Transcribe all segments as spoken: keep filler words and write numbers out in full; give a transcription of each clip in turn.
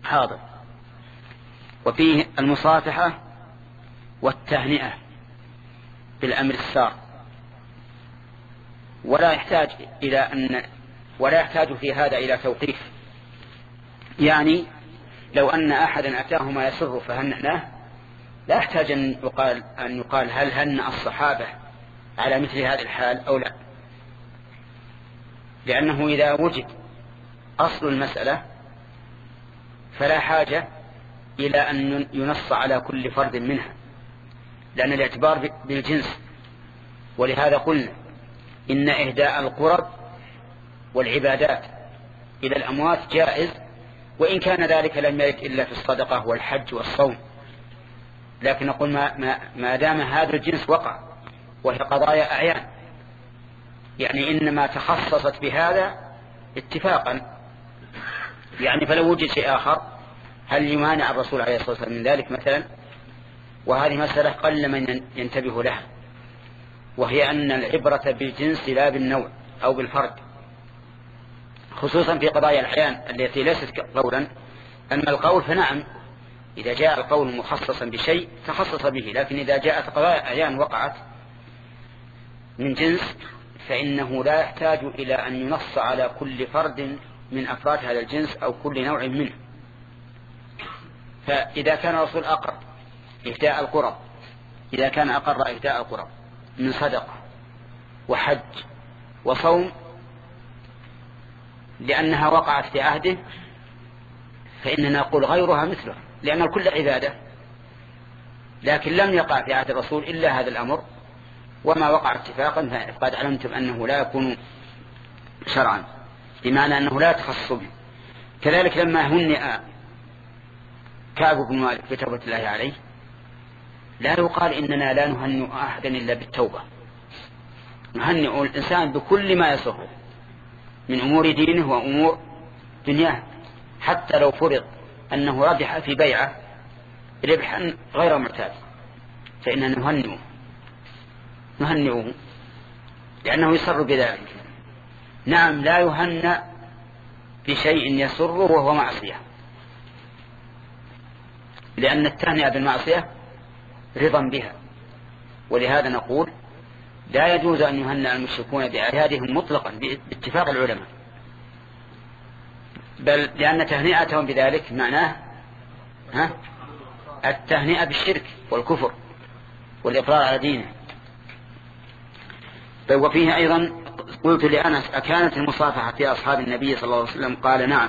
حاضر. وفيه المصافحة والتهنئة بالأمر السار، ولا يحتاج إلى أن ولا يحتاج في هذا إلى توقيف. يعني لو أن أحدا أتاه ما يسر فهنأناه لا يحتاج أن يقال, أن يقال هل هنأ الصحابة على مثل هذه الحال أو لا، لأنه إذا وجد أصل المسألة فلا حاجة إلى أن ينص على كل فرد منها، لأن الاعتبار بالجنس. ولهذا قلنا إن إهداء القرب والعبادات إلى الأموات جائز، وإن كان ذلك لم يرد إلا في الصدقة والحج والصوم، لكن نقول ما, ما, ما دام هذا الجنس وقع وهي قضايا أعيان، يعني إنما تخصصت بهذا اتفاقا. يعني فلو وجد شيء آخر هل يمانع الرسول عليه الصلاة والسلام من ذلك مثلا؟ وهذه مسألة قل من ينتبه لها، وهي أن العبرة بالجنس لا بالنوع أو بالفرد، خصوصا في قضايا الأعيان التي ليست قولا. أما القول فنعم، إذا جاء القول مخصصا بشيء تخصص به، لكن إذا جاءت قضايا أعيان وقعت من جنس فإنه لا يحتاج إلى أن ينص على كل فرد من أفراد هذا الجنس أو كل نوع منه. فإذا كان الرسول أقر إهداء القرب، إذا كان أقر إهداء القرب من صدقة وحج وصوم لأنها وقعت في عهده، فإننا نقول غيرها مثله، لأن الكل عبادة، لكن لم يقع في عهد الرسول إلا هذا الأمر، وما وقع اتفاقا فقد علمتم أنه لا يكون شرعا، بمعنى أنه لا يتخصص به. كذلك لما هنئ كعب بن مالك بتوبة الله عليه لا يقال إننا لا نهنئ أحدا إلا بالتوبة، نهنئ الإنسان بكل ما يسره من أمور دينه وأمور دنياه، حتى لو فرض أنه ربح في بيعة ربحا غير معتاد فإننا نهنئه نهنئه لأنه يسر بذلك. نعم، لا يهنأ بشيء يسره وهو معصية، لأن التهنئة بالمعصية رضا بها، ولهذا نقول لا يجوز أن يهنأ المشركون بأعيادهم مطلقا باتفاق العلماء، بل لأن تهنئتهم بذلك معناه ها التهنئة بالشرك والكفر والإقرار على دينه. وفيه أيضا قلت لأنس أكانت المصافحة في أصحاب النبي صلى الله عليه وسلم؟ قال نعم،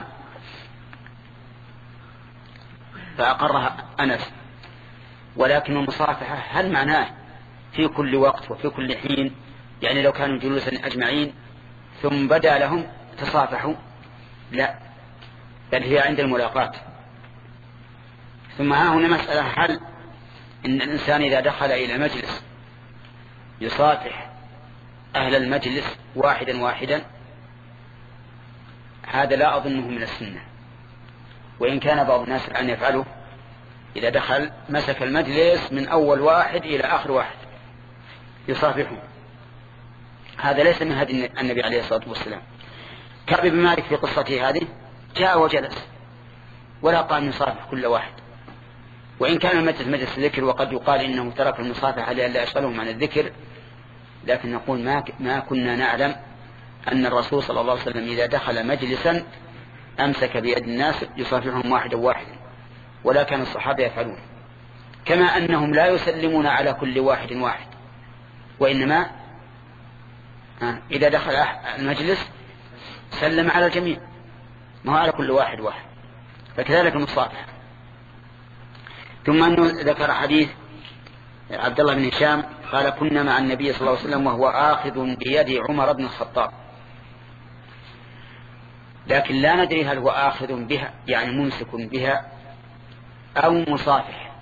فأقرها أنس. ولكن المصافحة هل معناه في كل وقت وفي كل حين؟ يعني لو كانوا جلوسا أجمعين ثم بدأ لهم تصافحوا؟ لا، بل هي عند الملاقات. ثم ها هنا مسألة، هل إن الإنسان إذا دخل إلى مجلس يصافح أهل المجلس واحدا واحدا؟ هذا لا أظنه من السنة، وإن كان بعض الناس أن يفعله، إذا دخل مسك المجلس من أول واحد إلى آخر واحد يصافحه. هذا ليس من هدي النبي عليه الصلاة والسلام. كعب بن مالك في قصته هذه جاء وجلس ولا قام يصافح كل واحد، وإن كان المجلس مجلس ذكر، وقد يقال إنه ترك المصافحة لئلا يشغلهم عن الذكر، لكن نقول ما, ما كنا نعلم أن الرسول صلى الله عليه وسلم إذا دخل مجلسا أمسك بيد الناس يصافحهم واحدا واحدا، ولا كان الصحابة يفعلون. كما أنهم لا يسلمون على كل واحد واحد، وإنما إذا دخل المجلس سلم على الجميع، ما على كل واحد واحد. فكذلك المصافحة. ثم أنه ذكر حديث عبد الله بن هشام قال كنا مع النبي صلى الله عليه وسلم وهو آخذ بيد عمر بن الخطاب، لكن لا ندري هل هو آخذ بها يعني ممسك بها أو مصافح.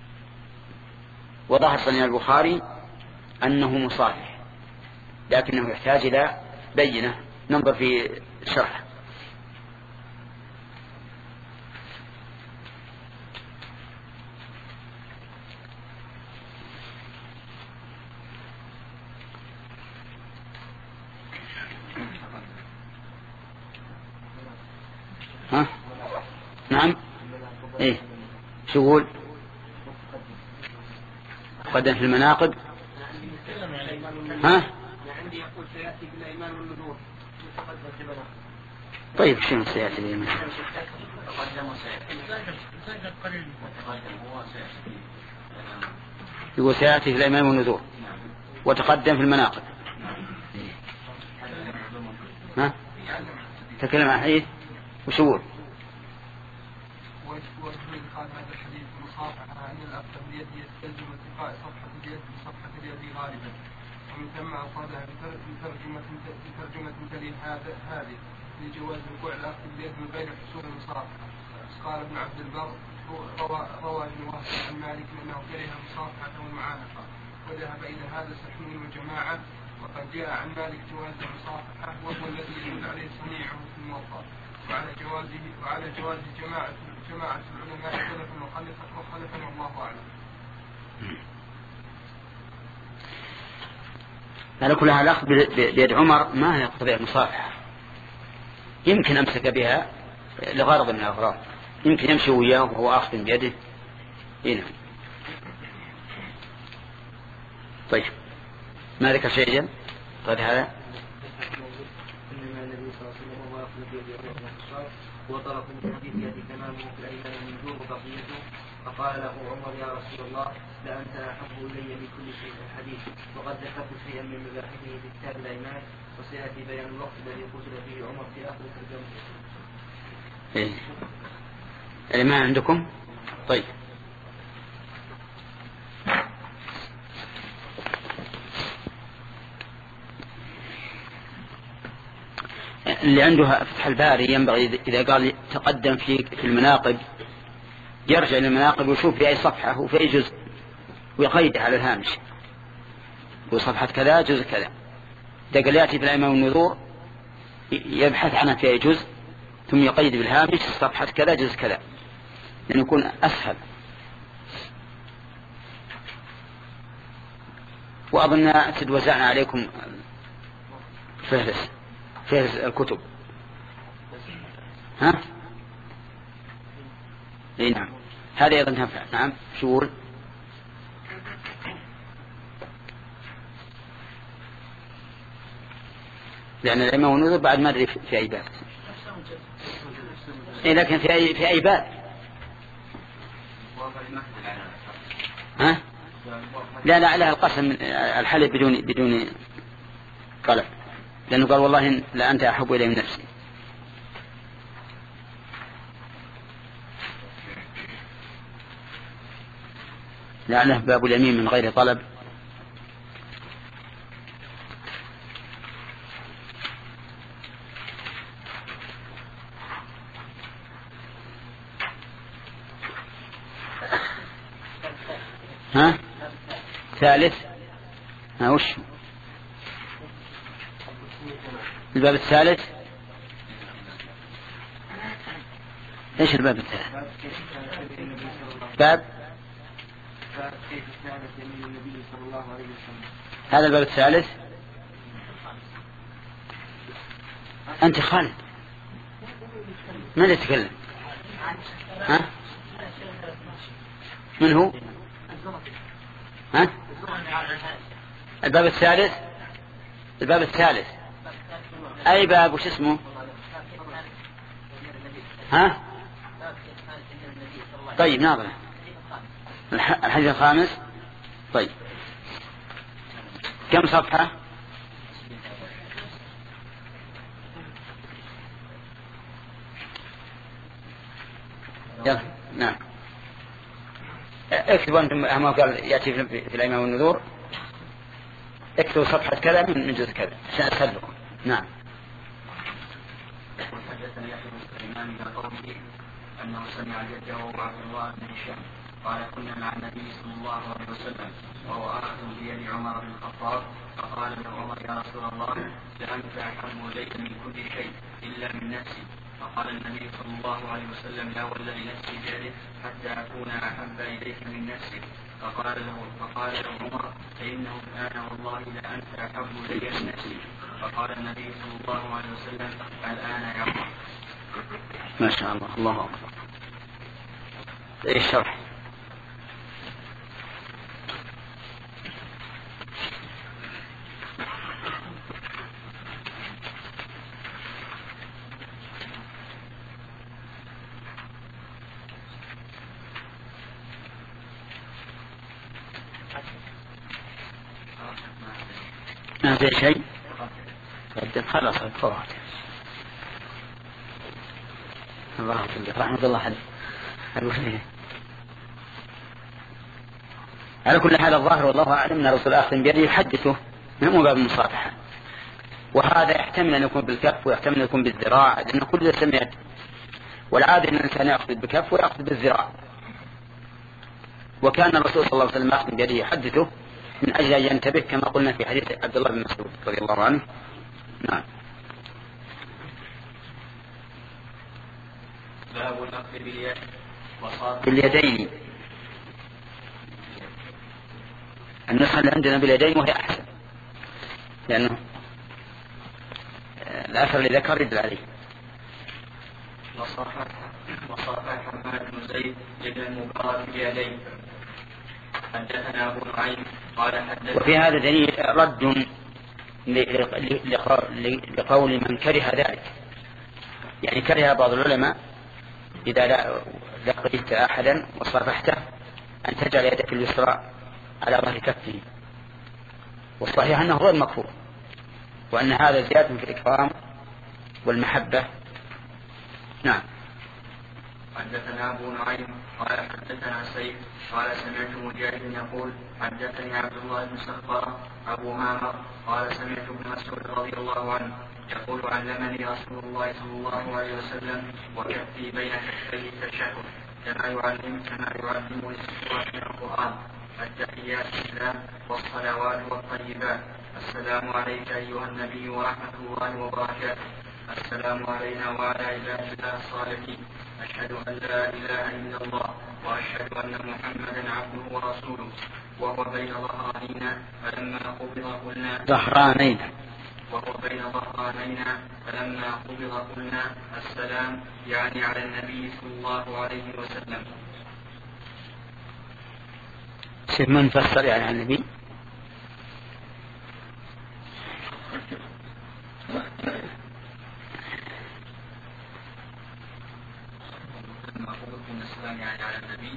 وظهر صنيع البخاري أنه مصافح، لكنه يحتاج إلى بينة، ننظر في الشرح. ها؟ نعم، إيه شو يقول؟ قدم في المناقب. ها؟ طيب شنو سيأتي في الإيمان؟ يقول سيأتي في الإيمان والنذور وتقدم في المناقب. ها؟ تكلم عن حديث وشو؟ قال هذا الحديث مصافحة أن الأخذ باليد يستلزم التقاء صفحة اليد بصفحة اليد غالبا، ومن ثم أصابها بترجمة بترجمة تلي هذه لجواز وقوع الأخذ باليد من غير حصول المصافحة. قال ابن عبد البر روى روى ابن وهب عن مالك أنه كره المصافحة والمعانقة، وذهب إلى هذا سحنون وجماعة، وقد جاء عن مالك جواز المصافحة وهو الذي يدل عليه صنيعه في الموطأ، وعلى جوازه وعلى جواز جماعة جماعة العلماء سلفا وخلفا وخلفا والله أعلم. على كل حال الأخذ بيد عمر ما يقتضي المصافحة، يمكن أمسك بها لغرض من الأغراض، يمكن يمشي وياه وهو أخذ بيده. هنا طيب ما ذكر شيئا قد هذا وطرف من حديث يأتي تمامه في الأيمان النذور وبقيته، فقال له عمر يا رسول الله لأنت أحب إلي من كل شيء الحديث، وقد ذكرت شيئا من مباحثه في كتاب الأيمان، وسيأتي بيان الوقت الذي قتل فيه عمر في آخر ترجمته. إيه. الأيمان عندكم؟ طيب اللي عنده فتح الباري ينبغي إذا قال تقدم في في المناقب يرجع للمناقب ويشوف في أي صفحة وفي أي جزء ويقيده على الهامش، وصفحة كذا جزء كذا. إذا قال يأتي في الأيمان والنذور يبحث عنها في أي جزء ثم يقيد بالهامش صفحة كذا جزء كذا، لأن يكون أسهل. وأظن تتوزعنا عليكم فهرس فهرس الكتب. ها؟ اي نعم هذا أيضا تنفع. نعم شغول. لأن الأيمان والنذور بعد ما أدري في أي باب. إيه لكن في أي في أي باب؟ ها؟ لا لا عليها القسم الحلف بدون بدون قلب، لأنه قال والله لا أنت أحب إلي من نفسي. لعله باب اليمين من غير طلب. ها ثالث ها وش الباب الثالث؟ ايش الباب الثالث؟ باب هذا الباب الثالث. أنت خالد من يتكلم؟ ها من هو؟ ها الباب الثالث. الباب الثالث أي باب وش اسمه؟ ها طيب ناظر الحديث الخامس. طيب كم صفحة؟ يلا نعم اكتبوا أنتم ما قال يأتي في الأيمان والنذور، اكتبوا صفحة كذا من جزء كذا عشان أسهل لكم. نعم. وحدثني يحيى بن سليمان إلى قوله أنه سمع جده عبد الله بن هشام قال كنا مع النبي صلى الله عليه وسلم وهو آخذ بيد عمر بن الخطاب، فقال له عمر يا رسول الله لأنت أحب إلي من كل شيء إلا من نفسي، فقال النبي صلى الله عليه وسلم لا والذي نفسي بيده حتى أكون أحب إليك من نفسك. فقال له فقال له عمر فإنه الآن والله لأنت أحب إلي من نفسي. فقال النبي صلى الله عليه وسلم الآن يا عمر. ما شاء الله الله أكبر. الشرح. ما في شيء خلاص الفوات. الله يسلمك رحمة الله عليه. على كل حال الظاهر والله أعلم أن الرسول آخذ بيده يحدثه من باب المصافحة، وهذا يحتمل أن يكون بالكف ويحتمل أن يكون بالذراع، لأن كل سمعت، والعادة أن الإنسان يأخذ بالكف ويأخذ بالذراع. وكان الرسول صلى الله عليه وسلم آخذ بيده يحدثه من أجل أن ينتبه كما قلنا في حديث عبد الله بن مسعود رضي الله عنه. نعم. باب الأخذ باليد باليدين. النسخة اللي عندنا باليدين وهي أحسن، لأنه الأثر اللي ذكر يدل عليه. وصافح حماد بن زيد ابن المبارك بيديه. حدثنا أبو نعيم قال حدثنا. وفي هذا دليل رد لقول من كره ذلك، يعني كره بعض العلماء إذا لقيت أحدا وصافحته أن تجعل يدك اليسرى على ظهر كفه، والصحيح أنه غير مكفور، وأن هذا زيادة في الإكرام والمحبة. نعم. حدثنا أبو نعيم قال حدثنا سيف قال سمعت مجاهد يقول حدثني عبد الله بن سخبرة أبو معمر قال سمعت ابن مسعود رضي الله عنه يقول علمني رسول الله صلى الله عليه وسلم وكفي بين كفي التشهد كما يعلم كما يعلمني السورة من القرآن التحيات لله والصلوات والطيبات السلام عليك أيها النبي ورحمة الله وبركاته السلام علينا وعلى عباد الله الصالحين أشهد أن لا إله إلا الله وأشهد أن محمدا عبده ورسوله وهو بين ظهرانينا فلما قبض قلنا ظهرانينا وهو بين ظهرانينا فلما قبض قلنا السلام يعني على النبي صلى الله عليه وسلم. شيء منفصل يعني عن النبي. يعني على النبي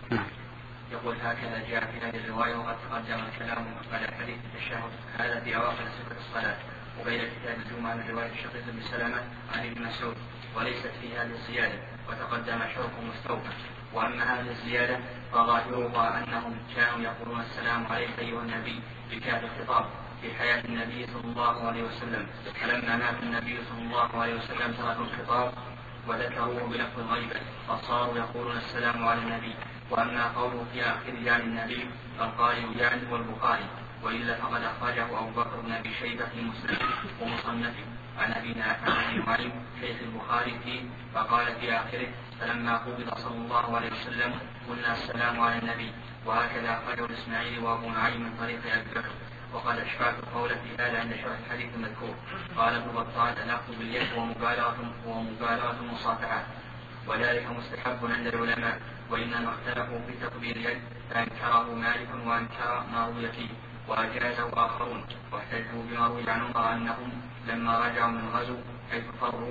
يقول هكذا جاء في هذه الرواية وقد تقدم الكلام على حديث التشهد هذا في أواخر صفة الصلاة وبين كتاب الجمعة من رواية الشقيق بن سلمة عن ابن مسعود وليست في هذه الزيادة وتقدم شرح مستوفى. وأما هذه الزيادة فظاهرها أنهم كانوا يقولون السلام عليك أيها النبي بكاف الخطاب في حياة النبي صلى الله عليه وسلم، فلما مات النبي صلى الله عليه وسلم تركوا الخطاب وذكروه بلفظ الغيبة فصاروا يقولون السلام على النبي. وأما قوله في آخر يعني النبي فالقارئ يعني والبخاري، وإلا فقد أخرجه أبو بكر بن أبي شيبة في مسلم ومصنفه عن أبي نعيم شيخ البخاري فيه فقال في آخره فلما قبض صلى الله عليه وسلم قلنا السلام على النبي. وهكذا أخرجه الإسماعيلي وأبو نعيم من طريق أبي بكر. وقال أشبعت القول في هذا عند شرح الحديث المذكور. قال ابن بطال الأخذ باليد ومبالغة ومبالغة المصافحة وذلك مستحب عند العلماء، وإنما اختلفوا في تقبيل اليد فأنكره مالك وأنكر ما روي فيه وأجازه آخرون، واحتجوا بما روي عن عمر أنهم لما رجعوا من غزو حيث فروا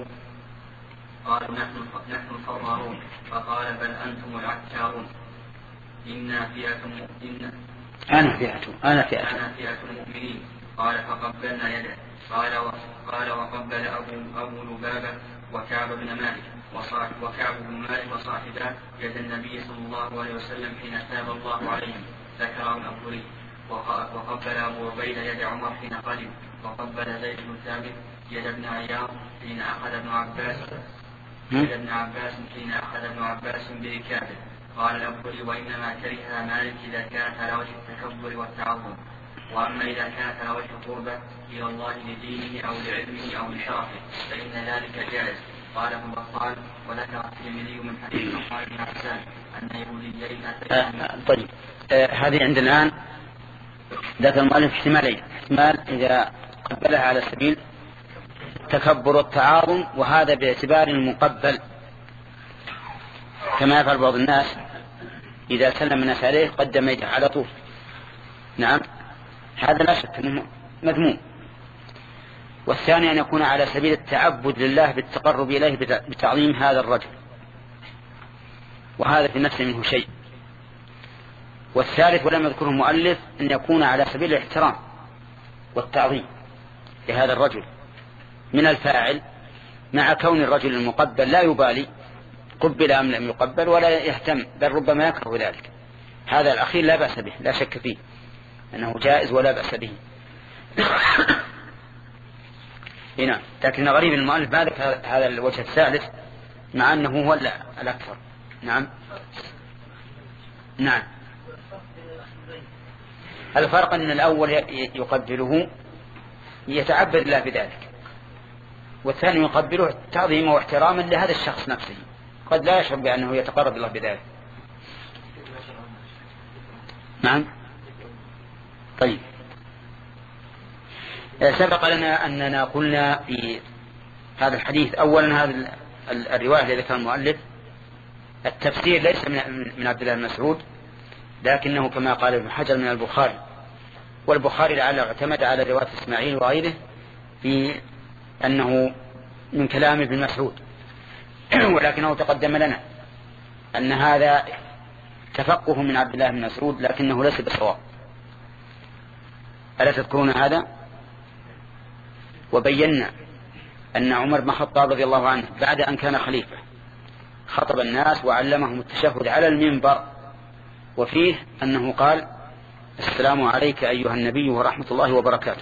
قالوا نحن نحن الفرارون فقال بل أنتم العتارون إنا فئة إن أنا فئة أنا فئة أنا فئة المؤمنين. قال فقبلنا يده. قال قال وقبل أبو أبو لبابة وكعب بن مالك وصاحب وكعب بن مالك وصاحبه يد النبي صلى الله عليه وسلم حين تاب الله عليهم ذكره الأبوري. وقبل أبو عبيدة يد عمر حين قدم. وقبل زيد بن ثابت يد ابن عياض حين أخذ ابن عباس يد ابن عباس حين أخذ ابن عباس بركابه. قال الأبوري وإنما كرهها مالك إذا كانت على وجه التكبر والتعظم، وأما إذا كانت على وجه قربة إلى الله لدينه أو لعلمه أو لشرفه فإن ذلك جائز. قال ابن بطال وذكر الترمذي من حديث عمر بن عفان أن يهوديين آه طيب آه هذه عند الآن ذكر المؤلف احتمالين: احتمال إذا قبلها على سبيل التكبر والتعاظم، وهذا باعتبار المقبل كما يفعل بعض الناس إذا سلم الناس عليه قدم يده على طول. نعم، هذا لا شك أنه مذموم. والثاني أن يكون على سبيل التعبد لله بالتقرب إليه بتعظيم هذا الرجل، وهذا في نفسه منه شيء. والثالث ولم يذكره المؤلف أن يكون على سبيل الاحترام والتعظيم لهذا الرجل من الفاعل، مع كون الرجل المقبل لا يبالي قبل أم لم يقبل ولا يهتم، بل ربما يكره ذلك. هذا الأخير لا بأس به، لا شك فيه أنه جائز ولا بأس به. هنا لكن غريب المؤلف ما ذكر هذا الوجه الثالث مع أنه هو الأكثر. نعم نعم الفرق أن الأول يقبله يتعبد الله بذلك، والثاني يقبله تعظيما واحتراما لهذا الشخص نفسه، قد لا يشعر بأنه يتقرب الله بذلك. نعم. طيب، سبق لنا أننا قلنا في هذا الحديث أولا هذا الرواية التي ذكرها المؤلف التفسير ليس من عبد الله بن مسعود، لكنه كما قال ابن حجر من البخاري، والبخاري لعله اعتمد على رواية إسماعيل وغيره في أنه من كلام ابن مسعود، ولكنه تقدم لنا أن هذا تفقه من عبد الله بن مسعود لكنه ليس بصواب. ألا تذكرون هذا؟ وبينا أن عمر بن الخطاب رضي الله عنه بعد أن كان خليفة خطب الناس وعلمهم التشهد على المنبر، وفيه أنه قال: السلام عليك أيها النبي ورحمة الله وبركاته.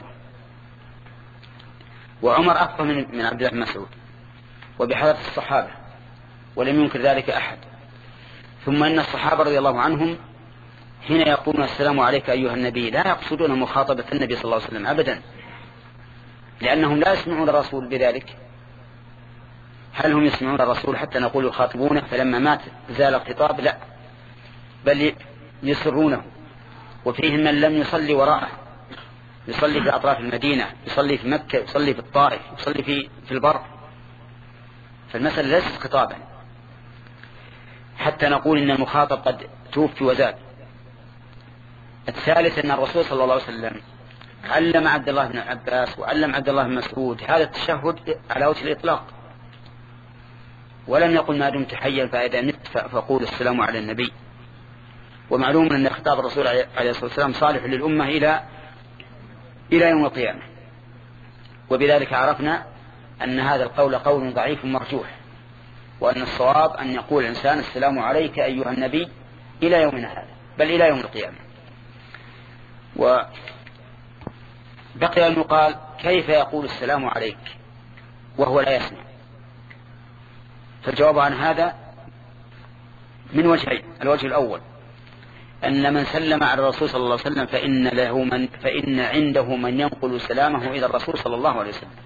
وعمر أفقه من عبد الله بن مسعود وبحضرة الصحابة ولم ينكر ذلك أحد. ثم أن الصحابة رضي الله عنهم حين يقولون السلام عليك أيها النبي لا يقصدون مخاطبة النبي صلى الله عليه وسلم أبدا، لأنهم لا يسمعون الرسول بذلك. هل هم يسمعون الرسول حتى نقول يخاطبونه فلما مات زال الخطاب؟ لا، بل يسرونه. وفيهم من لم يصلي وراءه، يصلي في أطراف المدينة، يصلي في مكة، يصلي في الطائف، يصلي في في البر، فالمسألة ليست خطابا حتى نقول إن المخاطب قد توفي وزاد. الثالث أن الرسول صلى الله عليه وسلم علم عبد الله بن عباس وعلم عبد الله بن مسعود هذا التشهد على وجه الإطلاق، ولم يقل ما دمت حيا فإذا مت فقول السلام على النبي. ومعلوم أن خطاب الرسول عليه الصلاة والسلام صالح للأمة إلى إلى يوم القيامة، وبذلك عرفنا أن هذا القول قول ضعيف مرجوح، وأن الصواب أن يقول الإنسان السلام عليك أيها النبي إلى يومنا هذا، بل إلى يوم القيامة. وبقي أن يقال كيف يقول السلام عليك وهو لا يسمع؟ فالجواب عن هذا من وجهين. الوجه الأول أن من سلم على الرسول صلى الله عليه وسلم فإن, له من فإن عنده من ينقل سلامه إلى الرسول صلى الله عليه وسلم.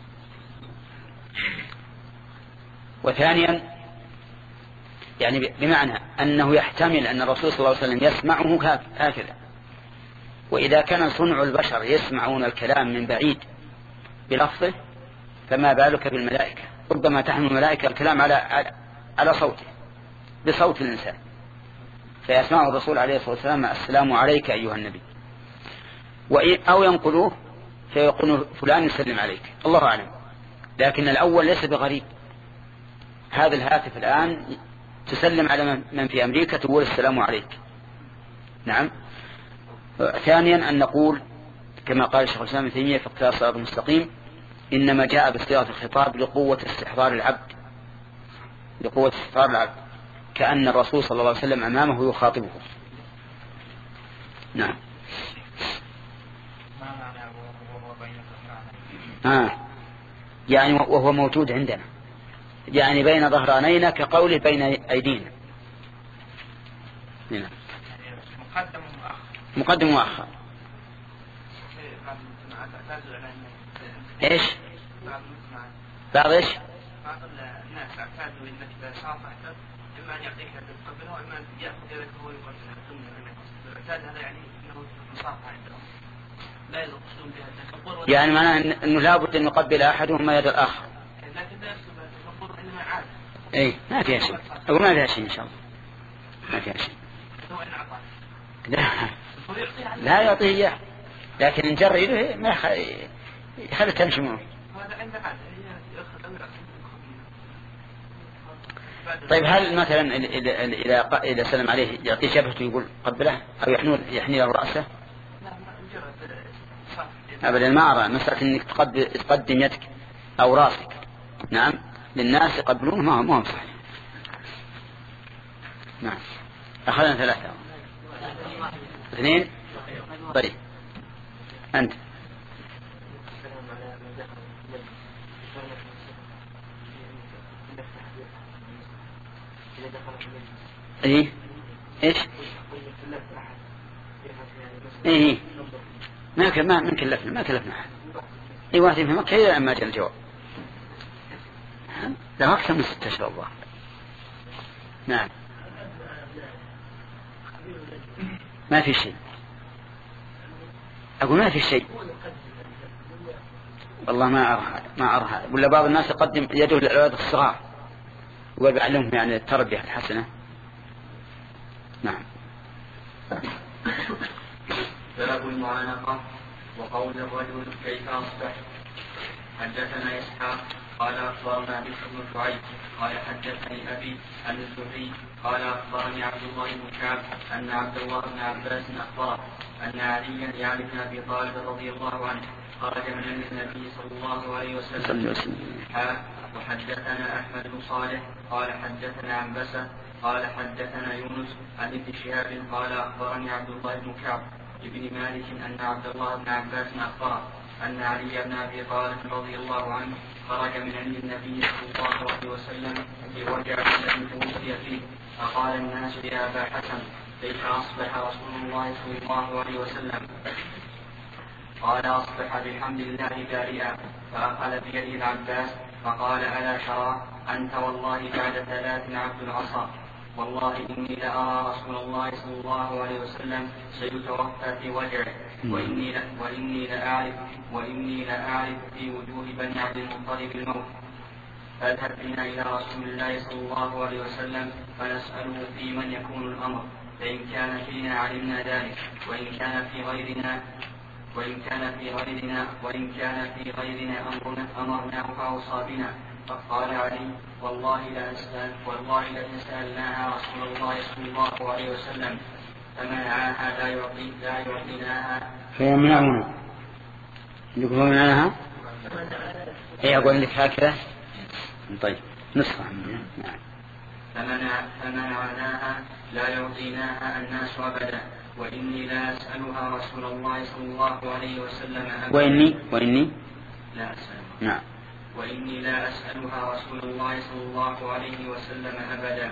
وثانيا يعني بمعنى أنه يحتمل أن الرسول صلى الله عليه وسلم يسمعه هكذا، وإذا كان صنع البشر يسمعون الكلام من بعيد بلفظه فما بالك بالملائكة؟ ربما تحمل الملائكة الكلام على على صوته بصوت الإنسان، فيسمعه الرسول عليه الصلاة والسلام السلام عليك أيها النبي، أو ينقلوه فيقول فلان يسلم عليك، الله أعلم. لكن الأول ليس بغريب، هذا الهاتف الآن تسلم على من في أمريكا تقول السلام عليك. نعم. ثانيا أن نقول كما قال الشيخ الإسلام ابن تيمية في اقتضاء الصراط المستقيم إنما جاء بصيغة الخطاب لقوة استحضار العبد، لقوة استحضار العبد، كأن الرسول صلى الله عليه وسلم أمامه يخاطبه. نعم. آه. يعني وهو موجود عندنا، يعني بين ظهرانينا كقوله بين أيدينا. نعم. مقدم ومؤخر. ايش؟ بعض ايش؟ بعض الناس اعتادوا انك اذا صافحت اما ان يعطيك تقبله واما ان ياخذ يدك هو يقبلها ثم اعتاد هذا يعني انه مصافحه عندهم لا يقصدون بها التكبر، يعني معناه انه لابد ان يقبل احدهما يد الاخر، لكن لا يقصد التكبر انما عاده. اي ما فيها شيء، او ما فيها شيء ان شاء الله، ما فيها شيء. لا, لا يعطيه إياه، لكن إن جر إليه ما يخلي تمشي منه. طيب هل مثلا إذا إذا سلم عليه يعطيه شبهته يقول قبله أو يحني يحني له رأسه؟ أبدا ما أرى مسألة إنك تقدم يدك أو رأسك نعم للناس يقبلونه ما هو ما هو صحيح. نعم أخذنا ثلاثة اثنين. طيب أنت إيه إيش إيه ما كل ما من كلفنا ما كلفنا أحد. أي واحد في مكة إلى أما جاء الجواب لا أكثر من ستة أشهر الله. نعم ما في شيء، أقول ما في شيء والله ما أرى ما أرى ولا بعض الناس يقدم يده للأولاد الصغار ويعلمهم يعني التربية الحسنة. نعم. باب المعانقة وقول الرجل كيف أصبح. حدثنا إسحاق قال أخبرنا بشر بن شعيب قال حدثني أبي عن الزهري قال أخبرني عبد الله بن كعب أن عبد الله بن عباس أخبره أن عليا يعني بن أبي طالب رضي الله عنه خرج من النبي صلى الله عليه وسلم. وحدثنا أحمد بن صالح قال حدثنا عنبسة قال حدثنا يونس عن ابن شهاب قال أخبرني عبد الله بن كعب ابن مالك أن عبد الله بن عباس أخبره أن علي بن أبي طالب رضي الله عنه خرج من عند النبي صلى الله عليه وسلم في وجع الذي توفي فيه فقال الناس يا أبا حسن كيف أصبح رسول الله صلى الله عليه وسلم؟ قال أصبح بحمد الله بارئا. فأخذ بيده العباس فقال ألا ترى أنت والله بعد ثلاث عبد العصا والله إني لأرى رسول الله صلى الله عليه وسلم سيتوفى في وجعه وإني, وإني, لأعرف وإني لأعرف في وجوه بني عبد المطلب الموت. فاذهب بنا إلى رسول الله صلى الله عليه وسلم فنسأله في من يكون الأمر، فإن كان فينا علمنا ذلك وإن كان في غيرنا وإن كان في غيرنا وإن كان في غيرنا أمرنا أمرناه فأوصى بنا. فقال علي والله لأسأل والله لئن سألناها رسول الله صلى الله عليه وسلم فمنعها لا يعطي لا يعطيناها فيمنعنا يقول منعها اي اقول لك هكذا. طيب نسخة نعم. فمنع فمنعناها لا يعطيناها الناس أبدا وإني لا أسألها رسول الله صلى الله عليه وسلم أبدا. وإني وإني لا أسألها. نعم. وإني لا أسألها رسول الله صلى الله عليه وسلم أبدا.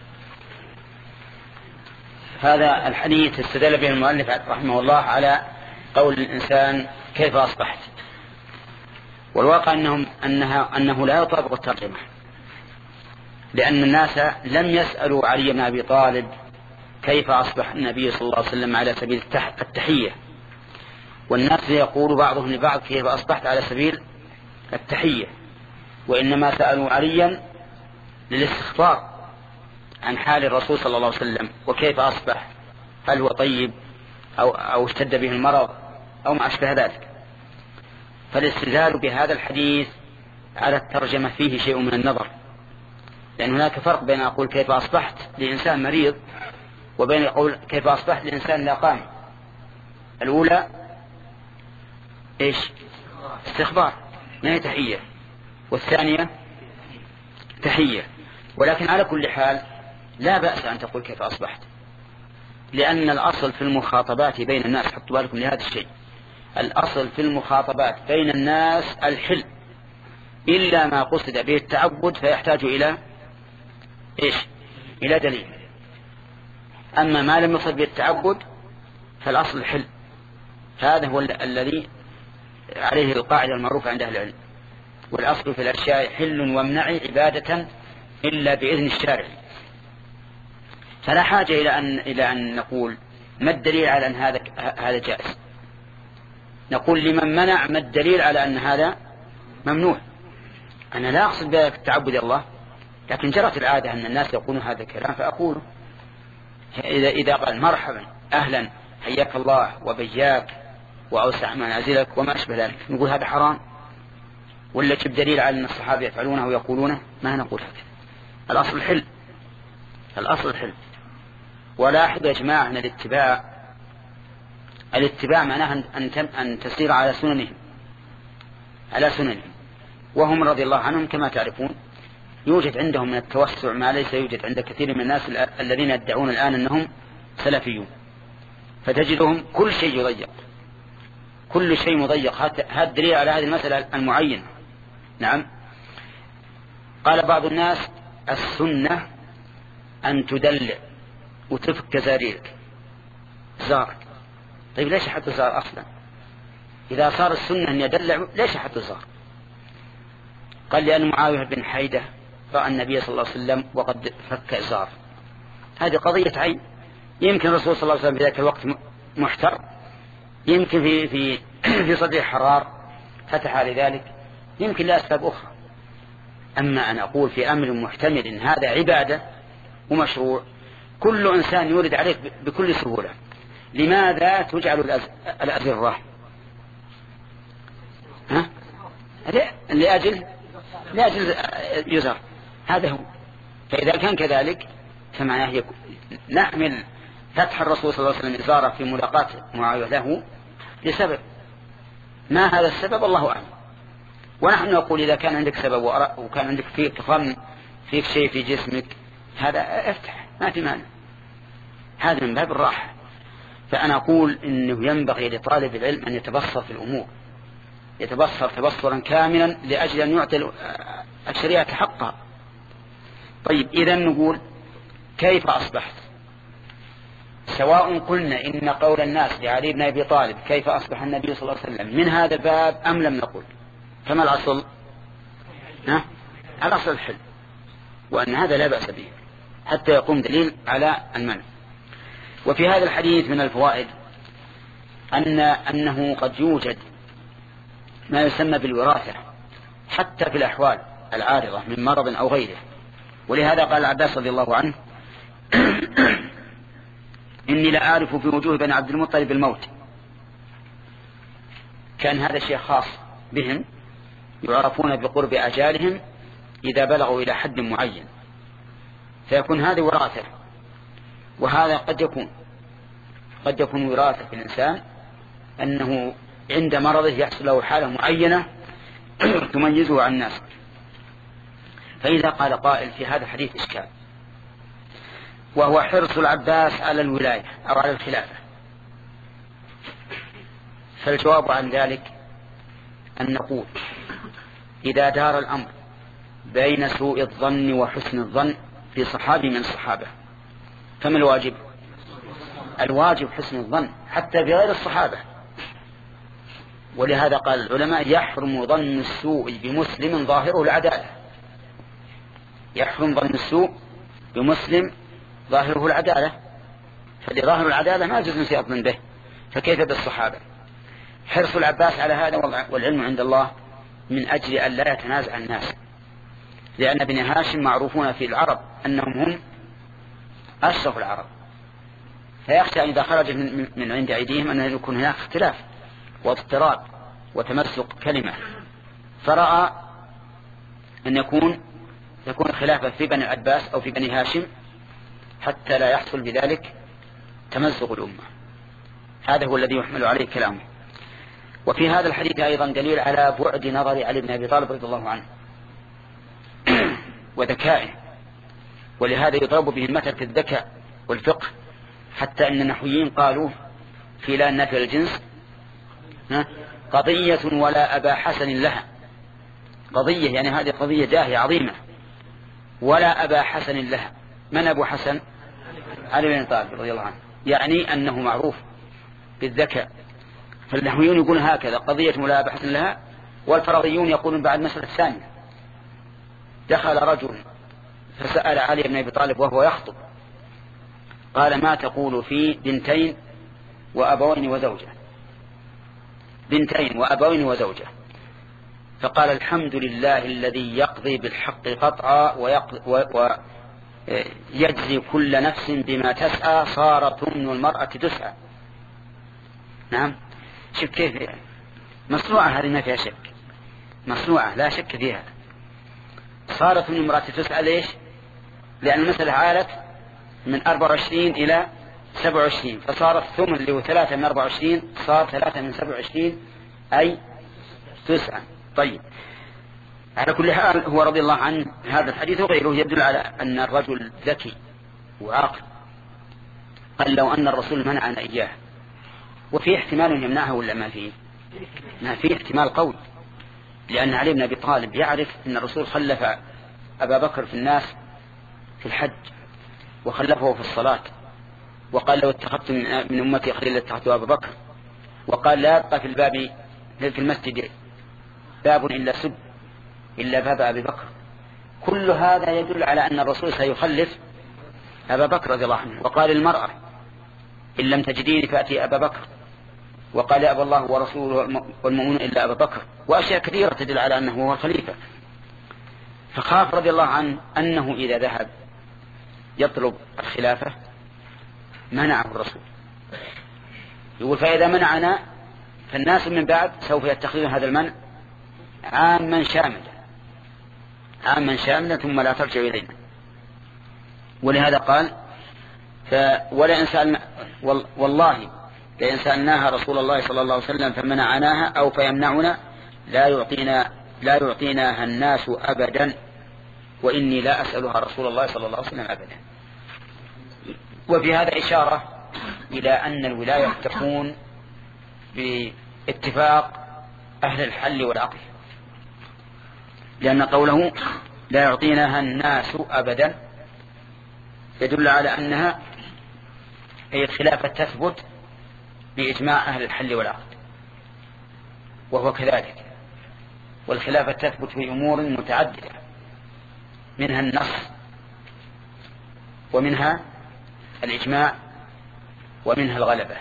هذا الحديث استدل به المؤلف رحمه الله على قول الإنسان كيف أصبحت، والواقع أنهم أنها أنه لا يطابق الترجمة، لأن الناس لم يسألوا علي بن أبي طالب كيف أصبح النبي صلى الله عليه وسلم على سبيل التحية، والناس يقول بعضهم لبعض كيف أصبحت على سبيل التحية، وإنما سألوا عليا للاستخبار عن حال الرسول صلى الله عليه وسلم وكيف أصبح، هل هو طيب أو, أو اشتد به المرض أو ما أشبه ذلك. فالاستدلال بهذا الحديث على الترجمة فيه شيء من النظر، لأن هناك فرق بين أقول كيف أصبحت لإنسان مريض وبين يقول كيف أصبحت لإنسان لا قام. الأولى إيش؟ استخبار ما هي تحية، والثانية تحية. ولكن على كل حال لا بأس أن تقول كيف أصبحت، لأن الأصل في المخاطبات بين الناس، حطوا بالكم لهذا الشيء، الأصل في المخاطبات بين الناس الحل، إلا ما قصد به التعبد فيحتاج إلى إيش؟ إلى دليل. أما ما لم يقصد به التعبد فالأصل الحل. هذا هو الذي عليه القاعدة المعروفة عند أهل العلم، والأصل في الأشياء حل وامنع عبادة إلا بإذن الشارع. فلا حاجة إلى أن إلى أن نقول ما الدليل على أن هذا هذا جائز، نقول لمن منع ما الدليل على أن هذا ممنوع. أنا لا أقصد بذلك التعبد الله، لكن جرت العادة أن الناس يقولون هذا الكلام فأقوله. إذا إذا قال مرحبا أهلا حياك الله وبياك وأوسع منازلك وما أشبه ذلك، نقول هذا حرام ولا جب دليل على أن الصحابة يفعلونه ويقولونه؟ ما نقول هكذا. الأصل الحل، الأصل الحل. ولاحظوا يا جماعة أن الاتباع الاتباع معناه أن تسير على سننهم على سننهم وهم رضي الله عنهم كما تعرفون يوجد عندهم من التوسع ما ليس يوجد عند كثير من الناس الذين يدعون الآن أنهم سلفيون، فتجدهم كل شيء يضيق، كل شيء مضيق. هذا الدليل على هذه المسألة المعينة. نعم. قال بعض الناس السنة أن تدلع وتفك زاريرك زارك. طيب ليش حتى زار أصلا؟ إذا صار السنة أن يدلع ليش حتى زار؟ قال لأن معاوية بن حيدة رأى النبي صلى الله عليه وسلم وقد فك زار. هذه قضية عين. يمكن الرسول صلى الله عليه وسلم في ذلك الوقت محتر، يمكن في في في صدر حرار فتح لذلك، يمكن لأسباب أخرى. أما أن أقول في أمر محتمل إن هذا عبادة ومشروع كل إنسان يورد عليك بكل سهولة، لماذا تجعل الأزرة؟ ها؟ لأجل لأجل يزار. هذا هو. فإذا كان كذلك فمعناه نحمل فتح الرسول صلى الله عليه وسلم إزارة في ملاقاة معاوية له لسبب، ما هذا السبب الله أعلم. ونحن نقول إذا كان عندك سبب وكان عندك فيك ظن فيك شيء في جسمك هذا افتح، ما في مانع، هذا من باب الراحة. فأنا أقول إنه ينبغي لطالب العلم أن يتبصر في الأمور، يتبصر تبصرا كاملا لأجل أن يعطي الشريعة حقها. طيب إذا نقول كيف أصبحت؟ سواء قلنا إن قول الناس لعلي بن أبي طالب كيف أصبح النبي صلى الله عليه وسلم من هذا الباب أم لم نقل، فما الأصل؟ ها؟ الأصل الحل، وأن هذا لا بأس به حتى يقوم دليل على المنع. وفي هذا الحديث من الفوائد أن أنه قد يوجد ما يسمى بالوراثة حتى في الأحوال العارضة من مرض أو غيره. ولهذا قال العباس رضي الله عنه إني لأعرف في وجوه بني عبد المطلب الموت. كان هذا شيء خاص بهم، يعرفون بقرب أجالهم إذا بلغوا إلى حد معين، فيكون هذه وراثة. وهذا قد يكون قد يكون وراثة في الإنسان أنه عند مرضه يحصل له حالة معينة تميزه عن الناس. فإذا قال قائل في هذا الحديث إشكال، وهو حرص العباس على الولاية أو على الخلافة، فالجواب عن ذلك أن نقول إذا دار الأمر بين سوء الظن وحسن الظن في صحابي من الصحابة فما الواجب؟ الواجب حسن الظن حتى بغير الصحابة. ولهذا قال العلماء يحرم ظن السوء بمسلم ظاهره العدالة، يحرم ظن السوء بمسلم ظاهره العدالة، فلظاهر العدالة ما يجوز نسيء الظن به، فكيف بالصحابة؟ حرص العباس على هذا والعلم عند الله من أجل أن لا يتنازع الناس، لأن بني هاشم معروفون في العرب أنهم هم أشرف العرب، فيخشى إذا خرج من, من عند أيديهم أن يكون هناك اختلاف واضطراب وتمسك كلمة، فرأى أن يكون يكون خلافة في بني العباس أو في بني هاشم حتى لا يحصل بذلك تمزق الأمة. هذا هو الذي يحمل عليه كلامه. وفي هذا الحديث أيضا دليل على بعد نظر علي بن أبي طالب رضي الله عنه وذكائه، ولهذا يضرب به المثل في الذكاء والفقه، حتى أن النحويين قالوا في لا النفي الجنس قضية ولا أبا حسن لها، قضية يعني هذه قضية داهية عظيمة، ولا أبا حسن لها. من أبو حسن؟ علي بن طالب رضي الله عنه، يعني أنه معروف بالذكاء. فالنحويون يقولون هكذا قضية ولا أبا حسن لها، والفرضيون يقولون بعد مسألة الثانية. دخل رجل فسأل علي بن أبي طالب وهو يخطب، قال ما تقول في بنتين وأبوين وزوجة؟ بنتين وأبوين وزوجة. فقال الحمد لله الذي يقضي بالحق قطعا يجزي كل نفس بما تسعى صار ثمن المرأة تسعى. نعم، شوف كيف مصنوعة هذه، ما فيها شك، مصنوعة لا شك فيها. صارت ثمن المرأة تسعى ليش؟ لأن المسألة عالت من أربعة وعشرين إلى سبعة وعشرين، فصارت ثمن اللي هو ثلاثة من أربعة وعشرين صار ثلاثة من سبعة وعشرين أي تسعة. طيب، على كل حال هو رضي الله عنه هذا الحديث وغيره يدل على أن الرجل ذكي وعاقل. قال لو أن الرسول منعنا إياه، وفي احتمال يمنعه ولا ما فيه؟ ما فيه احتمال قوي، لأن علي بن أبي طالب يعرف أن الرسول خلف أبا بكر في الناس في الحج، وخلفه في الصلاة، وقال لو اتخذت من أمتي خليلا اتخذت أبا بكر، وقال لا يبقى في الباب في المسجد باب إلا سب إلا باب أبي بكر. كل هذا يدل على أن الرسول سيخلف أبا بكر رضي الله عنه. وقال المرأة إن لم تجديني فأتي أبا بكر، وقال أبى الله ورسوله والمؤمنون إلا أبا بكر، وأشياء كثيرة تدل على أنه هو الخليفة. فخاف رضي الله عنه أنه إذا ذهب يطلب الخلافة منعه الرسول. يقول فإذا منعنا فالناس من بعد سوف يتخذون هذا المنع عاما شاملا عاما شاملا ثم لا ترجع إلينا. ولهذا قال ولئن سألنا والله لئن سألناها رسول الله صلى الله عليه وسلم فمنعناها أو فيمنعنا لا يعطينا لا يعطيناها الناس أبدا، وإني لا أسألها رسول الله صلى الله عليه وسلم أبدا. وفي هذا إشارة إلى أن الولاية تكون باتفاق أهل الحل والعقل، لأن قوله لا يعطيناها الناس أبدا يدل على أنها هي الخلافة تثبت بإجماع أهل الحل والعقد، وهو كذلك. والخلافة تثبت في أمور متعددة، منها النص ومنها الإجماع ومنها الغلبة.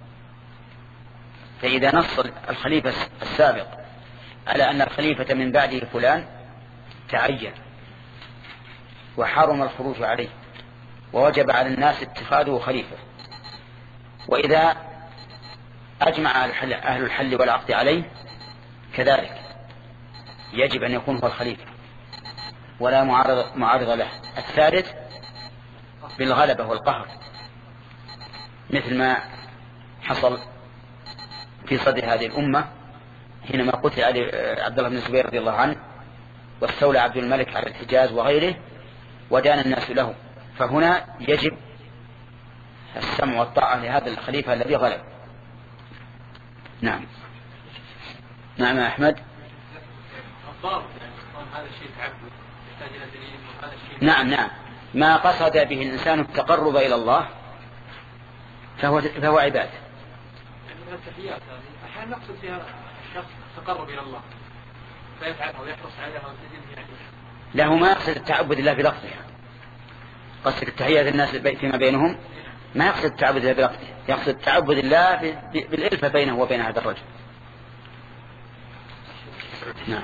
فإذا نص الخليفة السابق على أن الخليفة من بعده فلان تعين وحرم الخروج عليه ووجب على الناس اتخاذه خليفة، وإذا أجمع أهل الحل والعقد عليه كذلك يجب أن يكون هو الخليفة ولا معارض, معارض له. الثالث بالغلبة والقهر، مثل ما حصل في صدر هذه الأمة حينما قتل عبد الله بن الزبير رضي الله عنه واستولى عبد الملك على الحجاز وغيره ودان الناس له. فهنا يجب السمع والطاعة لهذا الخليفة الذي غلب. نعم نعم يا أحمد. نعم نعم ما قصد به الإنسان التقرب إلى الله فهو, فهو عبادة. التحيات أحيانا نقصد فيها الشخص التقرب إلى الله فيفعلها ويحرص عليها ويلتزم بها. له ما يقصد التعبد الله بلفظها، قصد التحيات الناس فيما بينهم، ما يقصد التعبد الله بلفظه، يقصد التعبد الله بالإلفة بينه وبين هذا الرجل. نعم.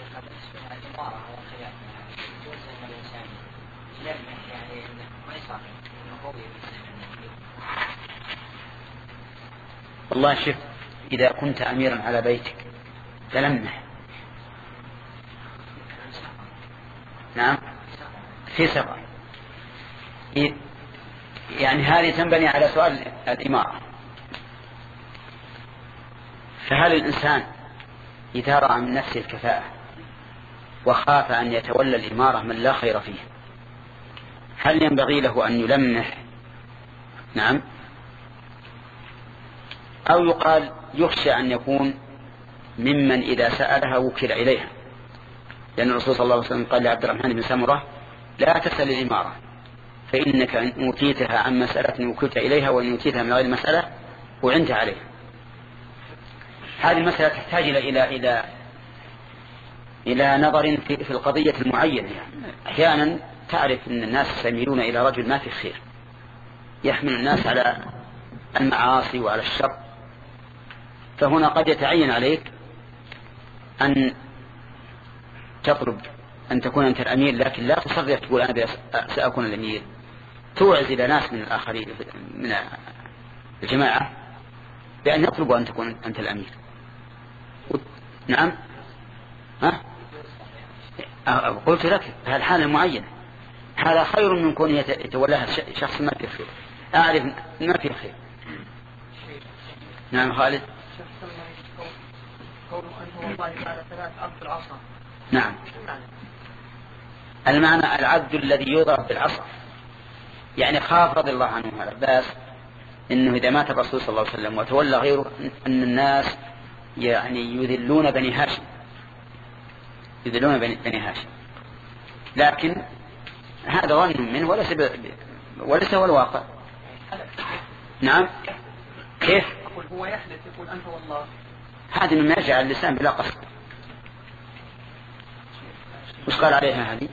والله شف إذا كنت أميرا على بيتك تلمح. نعم في سفر، يعني هذه تنبني على سؤال الإمارة. فهل الإنسان إذا رأى من نفسه الكفاءة وخاف أن يتولى الإمارة من لا خير فيه هل ينبغي له أن يلمح؟ نعم. أو يقال يخشى أن يكون ممن إذا سألها وكل إليها، لأن الرسول صلى الله عليه وسلم قال لعبد الرحمن بن سمرة لا تسأل الإمارة فإنك إن أوتيتها عن مسألة وكلت إليها وإن أوتيتها من غير مسألة وعنت عليها. هذه المسألة تحتاج إلى إلى إلى إلى نظر في, في القضية المعينة. أحيانا تعرف أن الناس سيميلون إلى رجل ما في خير يحمل الناس على المعاصي وعلى الشر، فهنا قد يتعين عليك أن تطلب أن تكون أنت الأمير، لكن لا تصرح تقول أنا سأكون الأمير. توعزل ناس من الآخرين من الجماعة بأن يطلبوا أن تكون أنت الأمير. نعم. ها؟ قلت لك هالحالة المعينة هذا خير من كون يتولاها شخص ما فيه خير. أعرف ما فيه خير. نعم خالد. نعم. المعنى العبد الذي يضرب بالعصا، يعني خاف رضي الله عنه على عباس إنه إذا مات الرسول صلى الله عليه وسلم وتولى غيره أن الناس يعني يذلون بني هاشم، يذلون بني هاشم. لكن هذا ظن منه وليس وليس هو الواقع. نعم. كيف؟ أقول هو يحلف يقول أنت والله. هذا مما يجعل اللسان بلا قصد. وش قال عليها هذه؟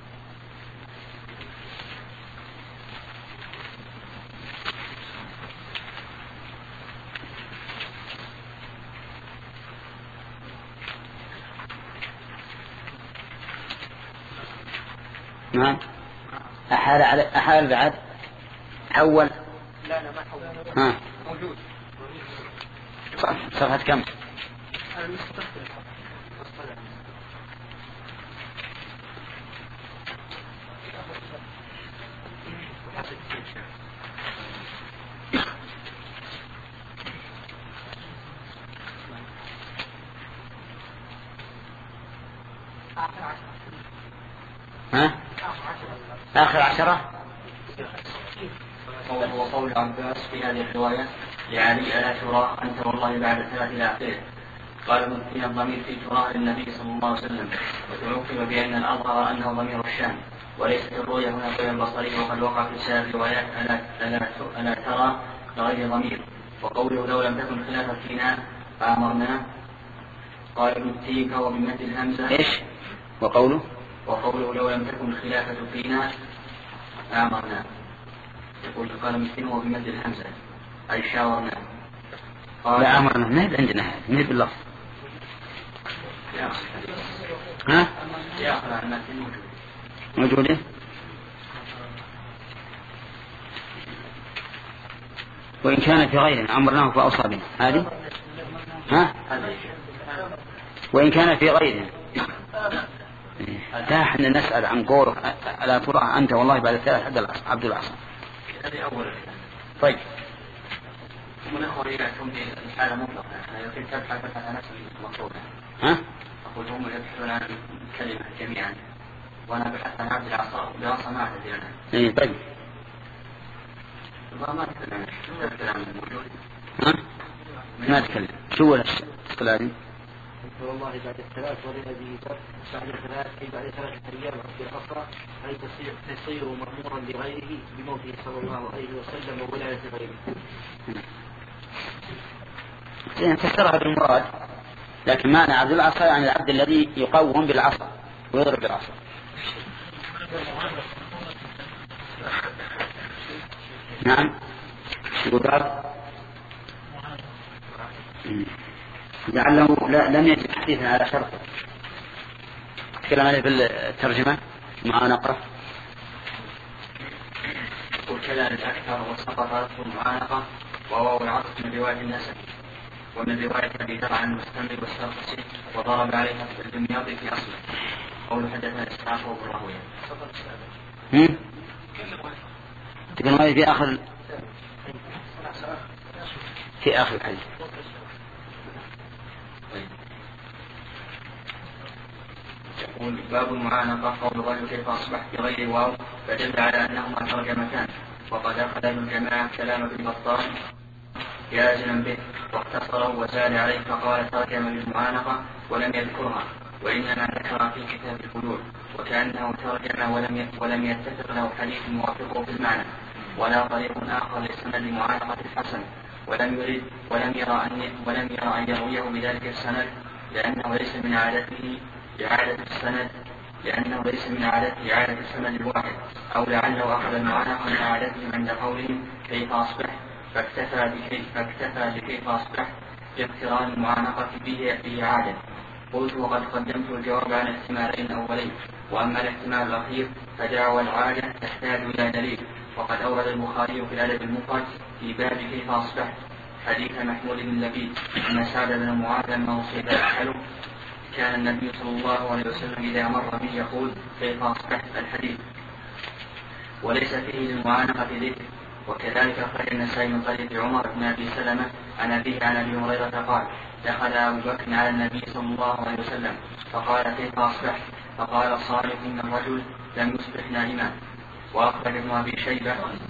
نعم. أحال على أحال بعد حول. لا لا ما حول. ها. موجود. صفحة كم؟ أنا مستقبل. ها؟ آخر عشرة. وهو قول عباس في هذه الرواية لعلي ألا ترى أنت والله بعد ثلاث إلى آخره. قال ابن سينا الضمير في ترى للنبي صلى الله عليه وسلم، وتعقب بأن الأظهر أنه ضمير الشام، وليست الرؤية هنا غير البصري، وقد وقع في سائر الروايات ألا, ألا, ألا ترى لغير ضمير. وقوله لو لم تكن خلافة فينا فأمرنا، قال ابن تيك وبمد الهمزة. إيش؟ وقوله وقوله لو لم تكن خلافة فينا أمرنا، يقول قال مسلم وبمد الهمزة أي شاورنا. لا أمرنا ما هي عندنا هذا ما هي باللفظ. ها؟ يا أخي المتن موجود. موجودة. وإن كان في غيرنا أمرناه فأوصى به. هذه ها؟ وإن كان في غيرنا لا احنا نسأل عن قوله ألا ترى أنت والله بعد ثلاث حد عبد العصا. هذه أول. طيب. من أخوة يأتون بالحالة مطلقة يمكن تبحث عن نفس المطلوبة. ها؟ أقول هم يبحثون عن كلمة جميعا وأنا بحث عن عبد العصا بالعصا ما أعتذر عنها. إيه طيب. ما تكلم الكلام الموجود. ها؟ ما تكلم. شو ولا الكلام؟ والله بعد الثلاث ولهذه بعد الثلاث أي بعد ثلاثة أيام عبد العصا أي تصير تصير مأمورا بغيره بموته صلى الله عليه وسلم وولاية غيره. يعني فسرها بالمراد، لكن معنى عبد العصا يعني العبد الذي يقوم بالعصا ويضرب بالعصا. نعم. يقول لعله لم يجد حديثا على شرطه. تكلم عليه بالترجمة معانقة. وكذلك أكثر وسقط المعانقة وهو العطف من رواية النسب ومن رواية أبي ذر عن المستمر والسرقسي وضرب عليها الدمياطي في أصله. قول حدثنا إسحاق وابن راهويه. هم؟ تكلم عليه في آخر في آخر الحديث. يقول باب المعانقة قول الرجل كيف أصبح بغير واو فدل على أنهما ترجمتان، وقد أخذ ابن جماعة كلام ابن بطال جازما به واختصره وزاد عليه فقال ترجم بالمعانقة ولم يذكرها، وإنما ذكر في كتاب البلوغ وكأنه ترجم ولم ولم يتفق له حديث موافقه في المعنى ولا طريق آخر للسند لمعانقة الحسن، ولم يرد ولم يرى أن ولم يرى أن يرويه بذلك السند لأنه ليس من عادته إعادة السند لأنه ليس من عادته إعادة السند الواحد، أو لعله أخذ المعانقة من عادتهم عند قولهم كيف أصبح فاكتفى بكيف فاكتفى بكيف أصبح باقتران المعانقة به بإعادة. قلت وقد قدمت الجواب عن الاحتمالين الأولين وأما الاحتمال الأخير فدعوى العادة تحتاج إلى دليل. وقد أورد البخاري في الأدب المفرد في باب كيف أصبحت حديث محمود بن لبيد أن سعد بن معاذ لما أصيب أحله كان النبي صلى الله عليه وسلم إذا مر به يقول كيف أصبحت الحديث، وليس فيه للمعانقة ذكر. وكذلك أخرج النسائي من طريق عمر بن أبي سلمة عن أبيه عن أبي هريرة قال دخل أبو بكر على النبي صلى الله عليه وسلم فقال كيف أصبحت؟ فقال صالح إن الرجل لم يصبح نائما. وأخرج ابن أبي شيبة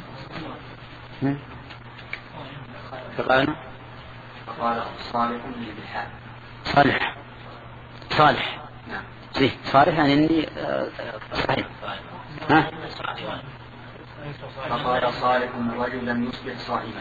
فقال فقال صالح لي بالحال. صالح صالح نعم زي صالح يعني إني صحيح. ها فقال صالح إن الرجل لم يصبح صائما.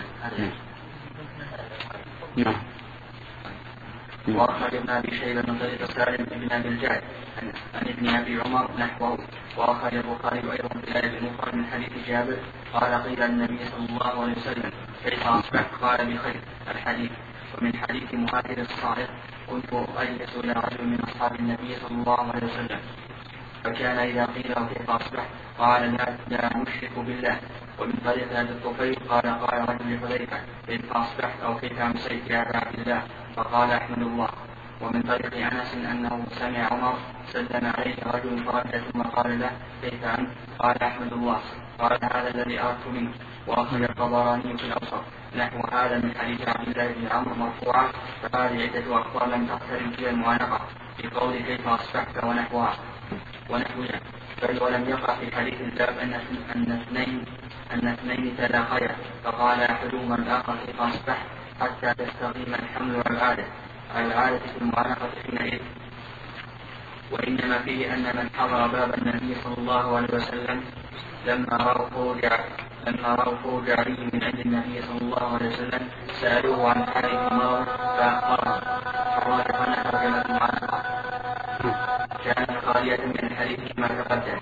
نعم. وأخرج ابن أبي شيبة من طريق سالم بن أبي الجعد عن ابن أبي عمر نحوه. وأخرج البخاري أيضا في الآية المفرد من حديث جابر قال قيل النبي صلى الله عليه وسلم كيف أصبحت؟ قال بخير الحديث. ومن حديث مهاجر الصالح كنت أجلس إلى رجل من أصحاب النبي صلى الله عليه وسلم فكان إذا قيل له كيف أصبحت قال لا, لا نشرك بالله. ومن طريق هذا الطفيل قال قال رجل لحذيفة كيف أصبحت أو كيف أمسيت يا أبا عبد الله فقال أحمد الله. ومن طريق أنس أنه سمع عمر سلم عليه رجل فرد ثم قال له كيف أنت؟ قال أحمد الله. قال هذا الذي أردت منه. وأخرج الطبراني في الأوسط نحو هذا من حديث عبد الله بن عمرو مرفوعا فهذه عدة أخبار لم تقترن فيها المعانقة في قول كيف أصبحت ونحوها ونحوها. بل ولم يقع في حديث الباب أن أن اثنين أن اثنين تلاقيا فقال أحدهما الآخر كيف أصبحت حتى تستقيم الحمل والعادة العادة في المعانقة حينئذ. وإنما فيه أن من حضر باب النبي صلى الله عليه وسلم لما رأوا خروج لما رأوا خروج عليه من عند النبي صلى الله عليه وسلم سألوه عن حاله المرض فأخبرهم فالراجح أن ترجمة المعانقة كانت خالية من الحديث كما تقدم.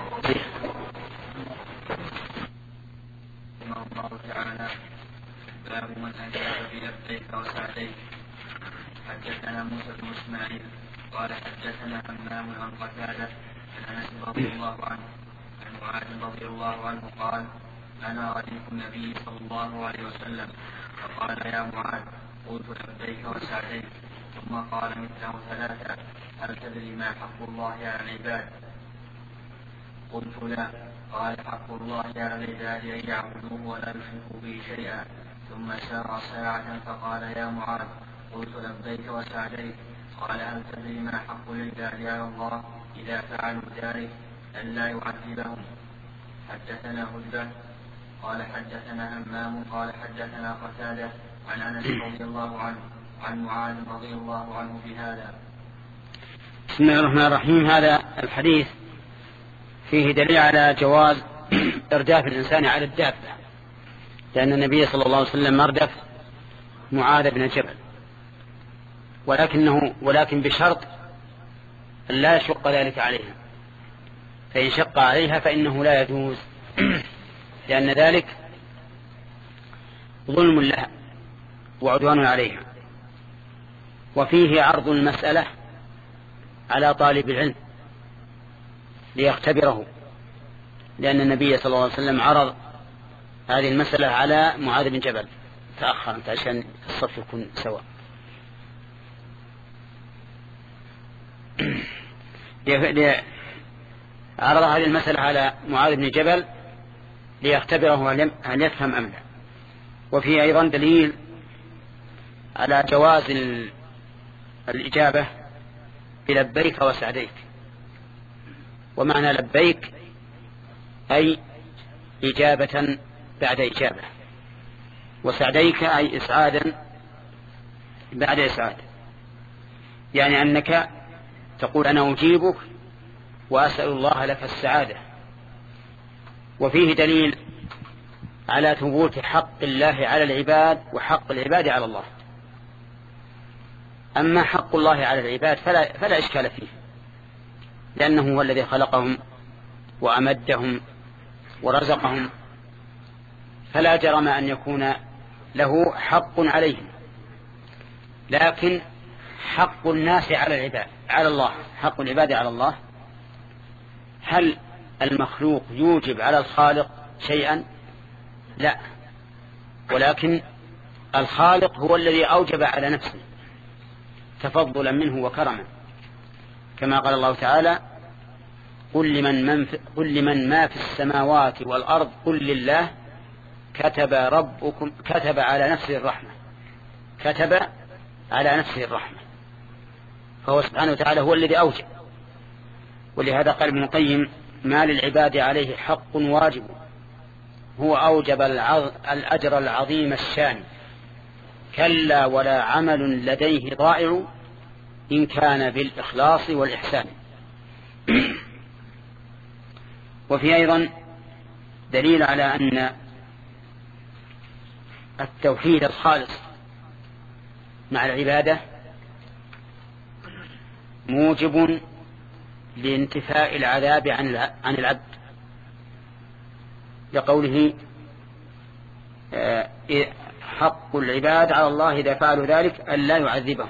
رحمه الله تعالى باب من أجاب بلبيك وسعديك. حدثنا موسى بن إسماعيل قال حدثنا همام عن قتادة عن أنس رضي الله عنه عن معاذ رضي الله عنه قال أنا رديف النبي صلى الله عليه وسلم فقال يا معاذ قلت لبيك وسعديك ثم قال مثله ثلاثة هل تدري ما حق الله على العباد؟ قلت لا. قال حق الله على العباد أن يعبدوه ولا يشركوا به شيئا. ثم سار ساعة فقال يا معاذ قلت لبيك وسعديك. قال هل تدري ما حق العباد على الله إذا فعلوا ذلك أن لا يعذبهم؟ حدثنا هدبة قال حدثنا همام قال حدثنا قتادة عن أنس رضي الله عنه عن معاذ رضي الله عنه بهذا. بسم الله الرحمن الرحيم. هذا الحديث فيه دليل على جواز إرداف الإنسان على الدابة، لأن النبي صلى الله عليه وسلم أردف معاذ بن جبل، ولكنه ولكن بشرط أن لا يشق ذلك عليها، فإن شق عليها فإنه لا يجوز لأن ذلك ظلم لها وعدوان عليها. وفيه عرض المسألة على طالب العلم ليختبره، لأن النبي صلى الله عليه وسلم عرض هذه المسألة على معاذ بن جبل. تأخر أنت عشان الصف يكون سواء. عرض هذه المسألة على معاذ بن جبل ليختبره هل يفهم أم لا. وفيه أيضا دليل على جواز الإجابة بلبيك وسعديك. ومعنى لبيك أي إجابة بعد إجابة، وسعديك أي إسعادا بعد إسعاد، يعني أنك تقول أنا أجيبك وأسأل الله لك السعادة. وفيه دليل على ثبوت حق الله على العباد وحق العباد على الله. أما حق الله على العباد فلا, فلا إشكال فيه، لأنه هو الذي خلقهم وأمدهم ورزقهم، فلا جرم أن يكون له حق عليهم. لكن حق الناس على العباد على الله حق العباد على الله هل المخلوق يوجب على الخالق شيئا؟ لا، ولكن الخالق هو الذي أوجب على نفسه تفضلا منه وكرما، كما قال الله تعالى: قل لمن, من في قل لمن ما في السماوات والأرض قل لله كتب ربكم كتب على نفسه الرحمة كتب على نفسه الرحمة فهو سبحانه وتعالى هو الذي أوجب. ولهذا قال ابن القيم: ما للعباد عليه حق واجب هو أوجب الأجر العظيم الشان، كلا ولا عمل لديه ضائع إن كان بالإخلاص والإحسان. وفي أيضا دليل على أن التوحيد الخالص مع العبادة موجب لانتفاء العذاب عن العبد، لقوله: حق العباد على الله إذا فعلوا ذلك أن لا يعذبهم،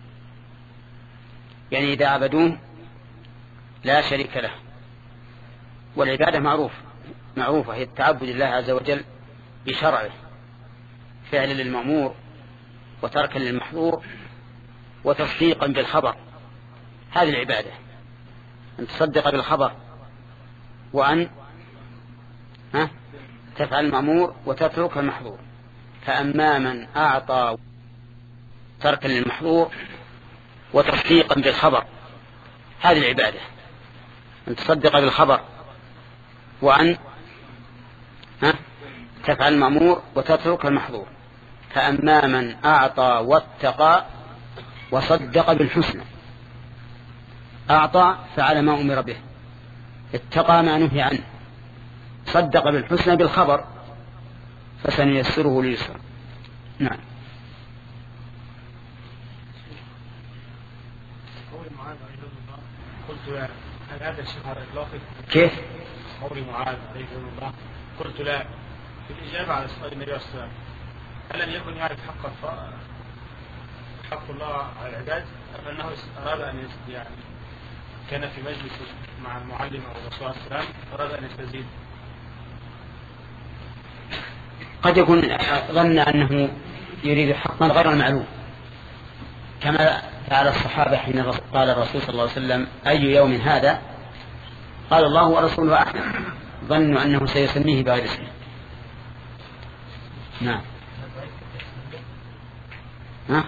يعني إذا عبدوه لا شريك له. والعبادة معروف معروفة هي التعبد لله عز وجل بشرعه، فعلا للمأمور وتركا للمحظور وتصديقا بالخبر. هذه العبادة، أن تصدق بالخبر وأن ها تفعل المأمور وتترك المحظور. فأما من أعطى تركا للمحظور وتصديقا بالخبر، هذه العبادة، أن تصدق بالخبر وأن ها تفعل المأمور وتترك المحظور. فأما من أعطى واتقى وصدق بالحسنى، أعطى فعل ما أمر به، اتقى ما نهي عنه، صدق بالحسنى بالخبر، فسنيسره لليسر. نعم. قلت هل هذا الشهر الإطلاقي؟ كيف؟ قول معاذ عليه الله قلت لا، في الإجابة على سؤال النبي صلى الله عليه وسلم: هل لم يكن يعرف حق حق الله على العباد، أم أنه أراد أن يعني كان في مجلس مع المعلم أو الرسول عليه السلام أراد أن يستزيد؟ قد يكون ظن أنه يريد حقا غير المعلوم، كما فعل الصحابة حين قال الرسول صلى الله عليه وسلم: أي يوم هذا؟ قال: الله ورسوله أعلم. ظنوا أنه سيسميه بغير اسمه. نعم. ها؟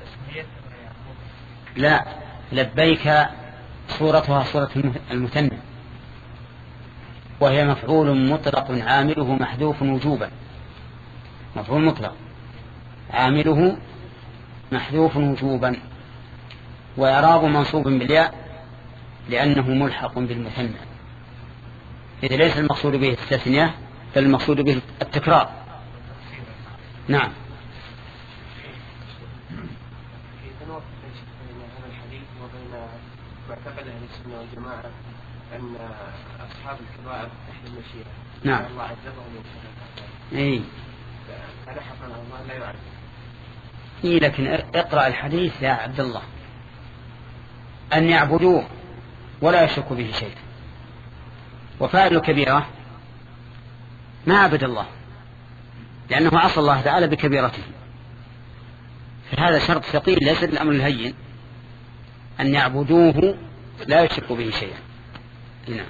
لا، لبيك صورتها صورة المثنى، وهي مفعول مطلق عامله محذوف وجوبا. مفعول مطلق عامله محذوف وجوبا، وإعراب منصوب بالياء لأنه ملحق بالمثنى، إذا ليس المقصود به التثنية بل المقصود به التكرار. نعم. معتقد أهل السنة والجماعة أن أصحاب الكبائر تحت المشيئة. نعم. الله عذبهم وسلم. إيه. فلحقنا الله لا يعذب. إيه، لكن اقرأ الحديث يا عبد الله: أن يعبدوه ولا يشركوا به شيئا. وفاعل كبيرة ما عبد الله لأنه عصى الله تعالى بكبيرته، فهذا شرط ثقيل ليس الأمر الهين، أن يعبدوه لا يشركوا به شيئا. نعم.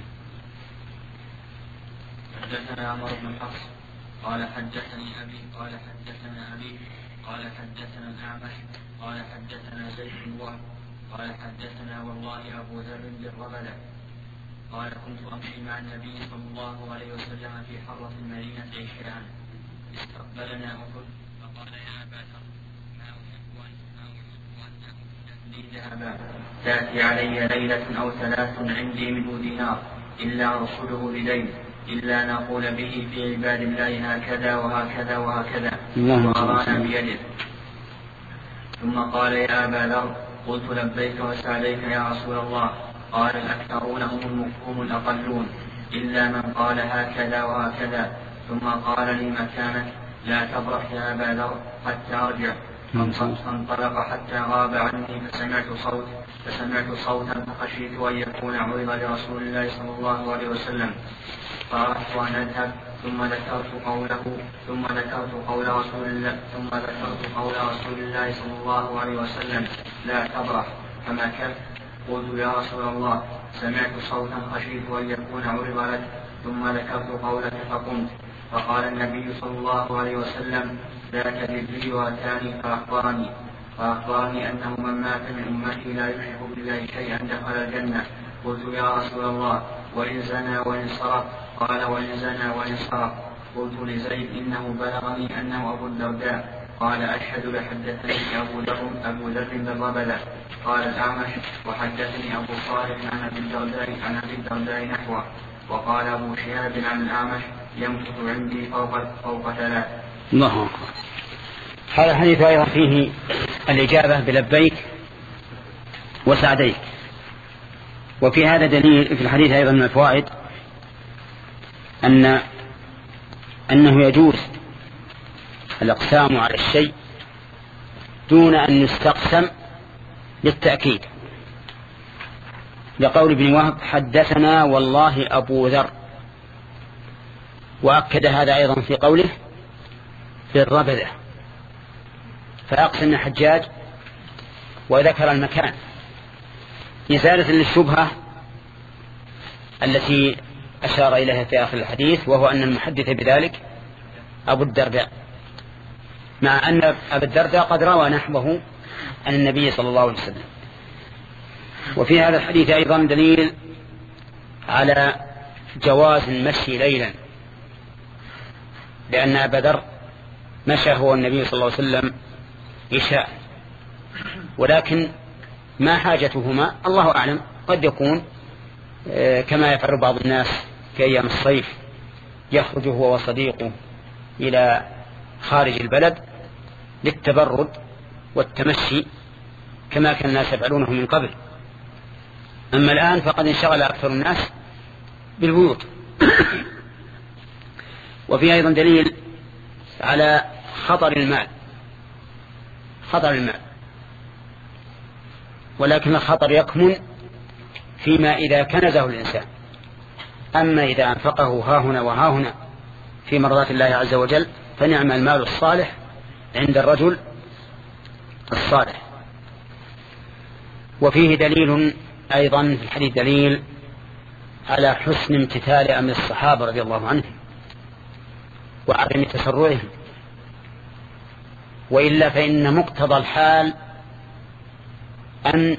حدثنا عمر بن حفص قال حدثني أبي قال حدثنا أبي قال حدثنا الأعمش قال حدثنا زيد بن وهب قال حدثنا والله أبو ذر بالربلة قال: كنت أمشي مع النبي صلى الله عليه وسلم في حرة المدينة عشاء، استقبلنا أحد فقال: يا أبا ذر، ما أحب أن لي ذهبا تأتي علي ليلة أو ثلاث عندي منه دينار إلا أرسله بدين، إلا نقول به في عباد الله هكذا وهكذا وهكذا، وأرانا بيده. ثم قال: يا أبا ذر. قلت: لبيك وسعديك يا رسول الله. قال: الأكثرون هم الأقلون إلا من قال هكذا وهكذا. ثم قال لي: مكانك لا تبرح يا أبا ذر حتى أرجع. فانطلق حتى غاب عني فسمعت صوت فسمعت صوتا فخشيت أن يكون عرض لرسول الله صلى الله عليه وسلم فأردت أن أذهب ثم ذكرت قوله ثم ذكرت قول رسول الله ثم ذكرت قول رسول الله صلى الله عليه وسلم لا تبرح فمكثت. قلت يا رسول الله سمعت صوتا خشيت أن يكون عرض لك ثم ذكرت قولك فقمت. فقال النبي صلى الله عليه وسلم ذاك جبريل واتاني فأخبرني فأخبرني أنه من مات من أمتي لا يشرك بالله شيئا دخل الجنة. قلت يا رسول الله وإن زنى وإن سرق؟ قال وإن زنى وإن سرق. قلت لزيد إنه بلغني أنه أبو الدرداء. قال أشهد لحدثني أبو ذر أبو ذر بالربلة. قال الأعمش وحدثني أبو صالح عن أبي الدرداء عن أبي الدرداء نحوه. وقال أبو شهاب عن الأعمش يمكث عندي فوق فوق ثلاث. الله أكبر. هذا الحديث أيضا فيه الإجابة بلبيك وسعديك. وفي هذا دليل في الحديث أيضا من الفوائد أن أنه يجوز الأقسام على الشيء دون أن يستقسم للتأكيد، لقول ابن وهب حدثنا والله أبو ذر، وأكد هذا أيضا في قوله في الربذة، فأقسم الحجاج وذكر المكان إزالة للشبهة التي أشار إليها في آخر الحديث، وهو أن المحدث بذلك أبو الدرداء، مع أن أبو الدرداء قد روى نحوه عن النبي صلى الله عليه وسلم. وفي هذا الحديث أيضا دليل على جواز المشي ليلا، لأن أبا ذر مشى هو النبي صلى الله عليه وسلم عشاء، ولكن ما حاجتهما الله أعلم، قد يكون كما يفعل بعض الناس في أيام الصيف يخرج هو وصديقه إلى خارج البلد للتبرد والتمشي كما كان الناس يفعلونه من قبل. أما الآن فقد انشغل أكثر الناس بالبيوت. وفي أيضا دليل على خطر المال خطر المال ولكن الخطر يكمن فيما إذا كنزه الإنسان. أما إذا أنفقه ها هنا وها هنا في مرضات الله عز وجل فنعم المال الصالح عند الرجل الصالح. وفيه دليل أيضا في الحديث دليل على حسن امتثال أمر الصحابة رضي الله عنهم وعدم تسرعهم، وإلا فإن مقتضى الحال أن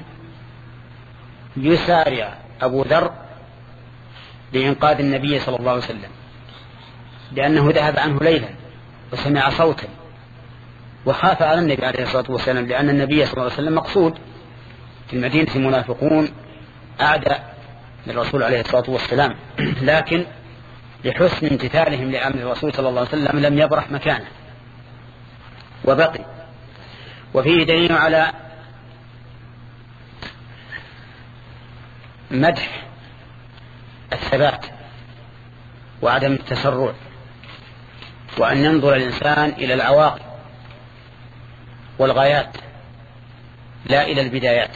يسارع أبو ذر لإنقاذ النبي صلى الله عليه وسلم، لأنه ذهب عنه ليلا وسمع صوتا وخاف على النبي عليه الصلاة والسلام، لأن النبي صلى الله عليه وسلم مقصود في المدينة منافقون أعداء للرسول عليه الصلاة والسلام، لكن لحسن امتثالهم لأمر الرسول صلى الله عليه وسلم لم يبرح مكانه وبقي. وفيه دليل على مدح الثبات وعدم التسرع، وأن ينظر الإنسان إلى العواقب والغايات لا إلى البدايات.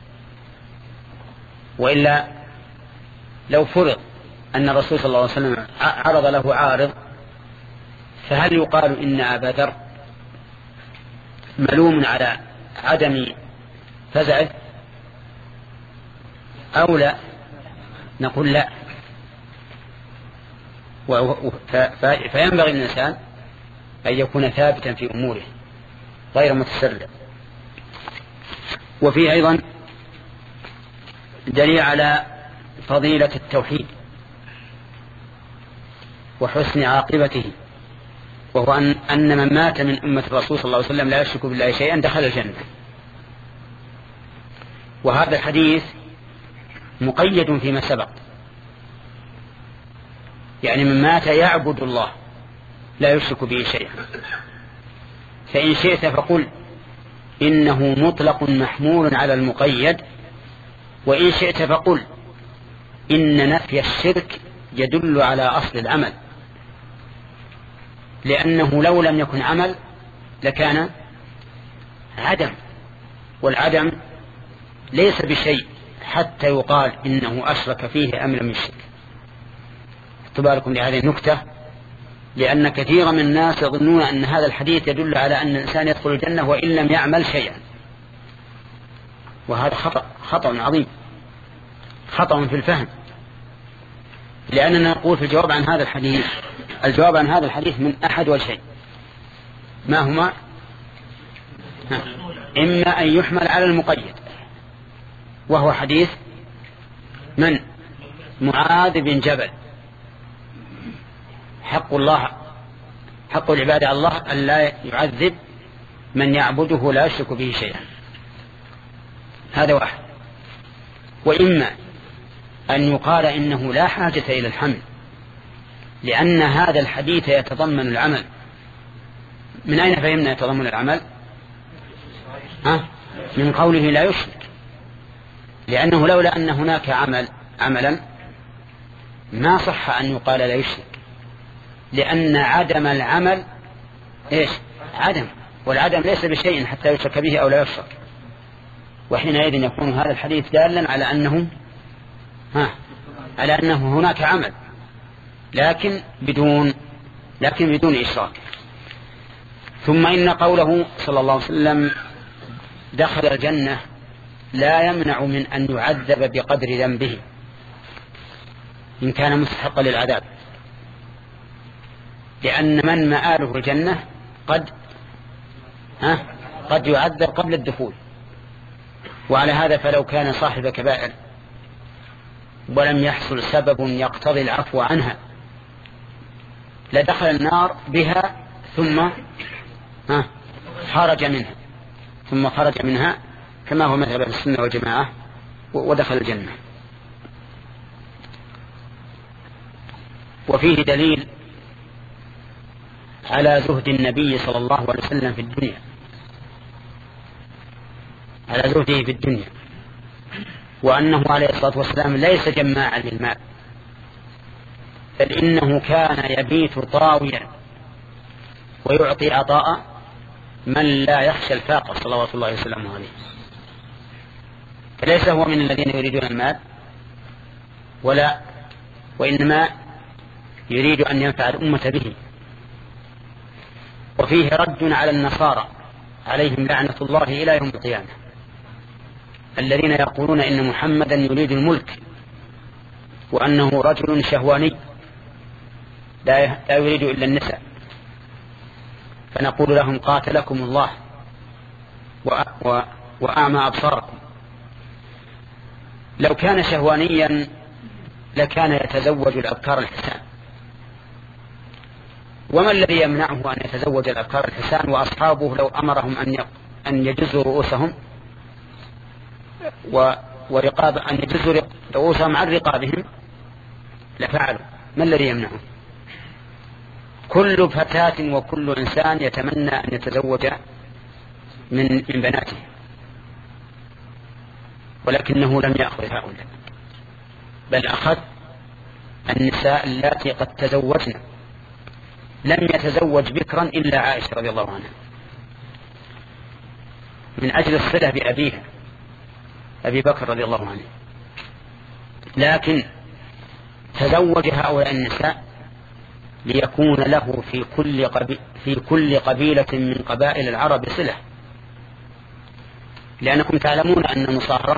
وإلا لو فرض أن الرسول صلى الله عليه وسلم عرض له عارض، فهل يقال إن أبا ذر ملوم على عدم فزعه أو لا؟ نقول لا. فينبغي الإنسان أن يكون ثابتا في أموره غير متسرع. وفيه أيضا دليل على فضيلة التوحيد وحسن عاقبته، وهو أن, أن من مات من أمة الرسول صلى الله عليه وسلم لا يشرك بالله شيئا دخل الجنة. وهذا الحديث مقيد فيما سبق، يعني من مات يعبد الله لا يشرك به شيئا. فإن شئت فقل إنه مطلق محمول على المقيد، وإن شئت فقل إن نفي الشرك يدل على أصل العمل، لأنه لو لم يكن عمل لكان عدم، والعدم ليس بشيء حتى يقال إنه أشرك فيه أم لم يشرك. اعتباركم لهذه النكتة، لأن كثيرا من الناس يظنون أن هذا الحديث يدل على أن الإنسان يدخل الجنة وإن لم يعمل شيئا، وهذا خطأ خطأ عظيم، خطأ في الفهم. لأننا نقول في الجواب عن هذا الحديث، الجواب عن هذا الحديث من أحد والشيء ما هما؟ إما أن يحمل على المقيد، وهو حديث من؟ معاذ بن جبل، حق الله حق العباد على الله أن لا يعذب من يعبده لا يشرك به شيئا، هذا واحد. وإما أن يقال إنه لا حاجة إلى الحمل، لأن هذا الحديث يتضمن العمل. من أين فهمنا يتضمن العمل؟ ها؟ من قوله لا يشرك، لأنه لولا أن هناك عمل عملا ما صح أن يقال لا يشرك، لأن عدم العمل إيش؟ عدم، والعدم ليس بشيء حتى يشرك به أو لا يشرك. وحينئذ يكون هذا الحديث دالا على أنه ها على أنه هناك عمل، لكن بدون لكن بدون إشراك. ثم إن قوله صلى الله عليه وسلم دخل الجنة لا يمنع من أن يعذب بقدر ذنبه إن كان مستحقا للعذاب، لأن من مآله الجنة قد ها قد يعذب قبل الدخول. وعلى هذا فلو كان صاحب كبائر ولم يحصل سبب يقتضي العفو عنها لدخل النار بها ثم ها خرج منها ثم خرج منها كما هو مذهب السنة والجماعة ودخل الجنة. وفيه دليل على زهد النبي صلى الله عليه وسلم في الدنيا، على زهده في الدنيا، وأنه عليه الصلاة والسلام ليس جماعا للمال، بل إنه كان يبيت طاويا ويعطي عطاء من لا يخشى الفاقة صلوات الله وسلامه عليه. فليس هو من الذين يريدون المال ولا، وإنما يريد أن ينفع الأمة به. وفيه رد على النصارى عليهم لعنة الله إلى يوم القيامة، الذين يقولون إن محمدا يريد الملك وأنه رجل شهواني لا يريد إلا النساء. فنقول لهم قاتلكم الله وأعمى أبصاركم. لو كان شهوانيا لكان يتزوج الأبكار الحسان، وما الذي يمنعه أن يتزوج الأبكار الحسان وأصحابه لو أمرهم أن يجزوا رؤوسهم ورقاب أن يجزوا رؤوسهم عن رقابهم لفعلوا؟ ما الذي يمنعه؟ كل فتاة وكل إنسان يتمنى أن يتزوج من من بناته، ولكنه لم يأخذ هؤلاء، بل أخذ النساء اللاتي قد تزوجن. لم يتزوج بكرا إلا عائشة رضي الله عنها من أجل الصلة بأبيها أبي بكر رضي الله عنه، لكن تزوج هؤلاء النساء ليكون له في كل قبيلة في كل قبيلة من قبائل العرب صلة. لأنكم تعلمون أن المصاهرة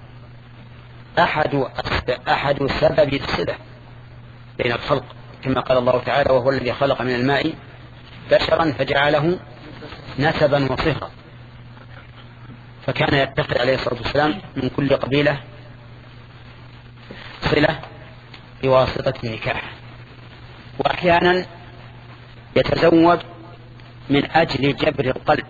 أحد أحد سبب الصلة بين الخلق، كما قال الله تعالى: وهو الذي خلق من الماء بشرا فجعله نسبا وصهرا. فكان يتخذ عليه الصلاة والسلام من كل قبيلة صلة بواسطة النكاح، وأحيانا يتزوج من أجل جبر القلب.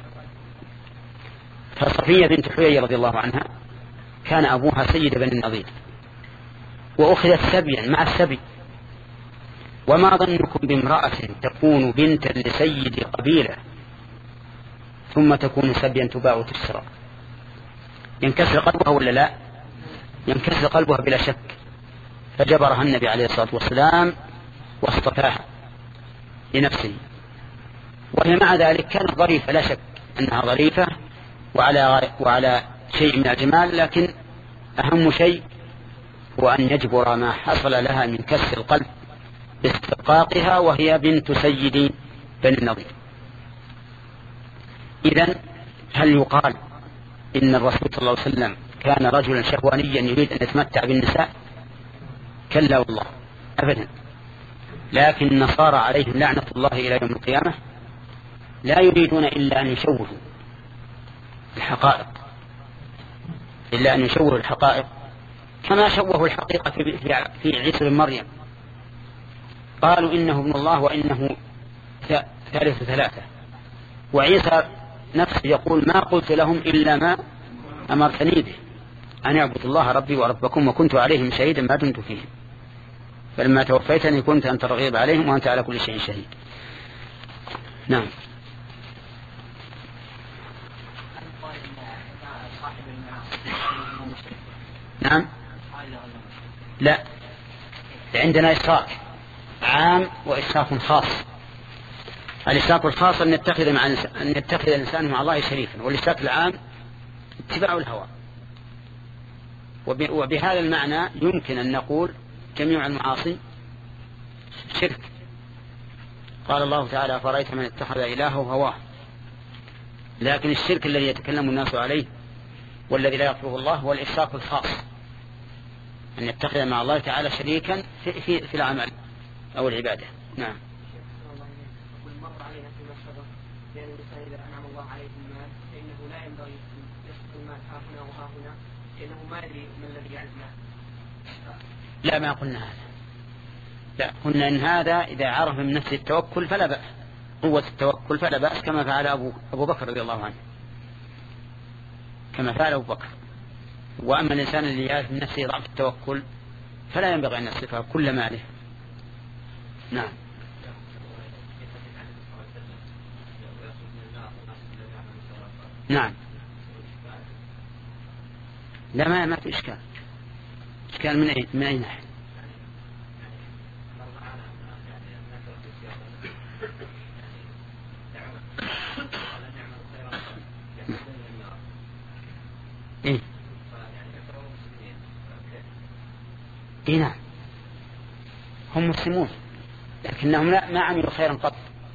فصفية بنت حيي رضي الله عنها كان أبوها سيد بني النضير، وأخذت سبيا مع السبي. وما ظنكم بامرأة تكون بنتا لسيد قبيلة ثم تكون سبيا تباع وتشترى؟ ينكسر قلبها ولا لا؟ ينكسر قلبها بلا شك. فجبرها النبي عليه الصلاة والسلام واصطفاها لنفسه، وهي مع ذلك كانت ظريفة، لا شك أنها ظريفة وعلى, وعلى شيء من الجمال، لكن أهم شيء هو أن يجبر ما حصل لها من كسر القلب باسترقاقها، وهي بنت سيد بني النضير. إذن هل يقال إن الرسول صلى الله عليه وسلم كان رجلا شهوانيا يريد أن يتمتع بالنساء؟ كلا والله أبدا. لكن النصارى عليهم لعنة الله إلى يوم القيامة لا يريدون إلا أن يشوهوا الحقائق إلا أن يشوهوا الحقائق كما شوهوا الحقيقة في عيسى بن مريم. قالوا إنه ابن الله وإنه ثالث ثلاثة، وعيسى نفسه يقول ما قلت لهم إلا ما أمرتني به أن اعبدوا الله ربي وربكم وكنت عليهم شهيدا ما دمت فيهم فلما توفيتني كنت أنت الرقيب عليهم وأنت على كل شيء شهيد. نعم. نعم. لا، عندنا إشراك عام وإشراك خاص. الإشراك الخاص أن يتخذ مع أن يتخذ الإنسان مع الله شريكا، والإشراك العام اتباع الهوى. وبهذا المعنى يمكن أن نقول جميع المعاصي شرك. قال الله تعالى فرأيت من اتخذ إلهه هواه. لكن الشرك الذي يتكلم الناس عليه والذي لا يغفره الله هو الإشراك الخاص، أن يتخذ مع الله تعالى شريكا في, في, في العمل أو العبادة. نعم. مر علينا فيما سبق بأن الإنسان إذا أنعم الله عليه بالمال فإنه لا ينبغي يسقط المال ها هنا وها هنا، لأنه ما يدري ما الذي يعرف له. لا، ما قلنا هذا. لا، قلنا إن هذا إذا عرف من نفسه التوكل فلا بأس، قوة التوكل فلا بأس، كما فعل أبو, أبو بكر رضي الله عنه، كما فعل أبو بكر. وأما الإنسان اللي يعرف من نفسه ضعف التوكل فلا ينبغي أن يصرفها كل ماله. نعم. نعم. لا، ما ما في إشكال. إشكال من أي من أي ناحية؟ إيه؟ إيه نعم، هم مسلمون لكنهم لا ما عملوا خيرا قط،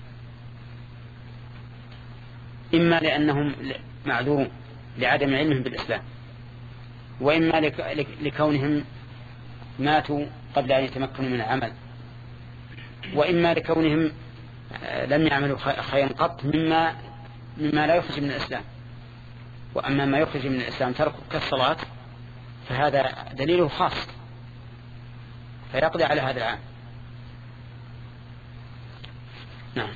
إما لأنهم معذورون لعدم علمهم بالإسلام، وإما لكونهم ماتوا قبل أن يتمكنوا من العمل، وإما لكونهم لم يعملوا خيرا قط مما مما لا يخرج من الإسلام. وأما ما يخرج من الإسلام تركه كالصلاة فهذا دليله خاص فيقضي على هذا العام. نعم.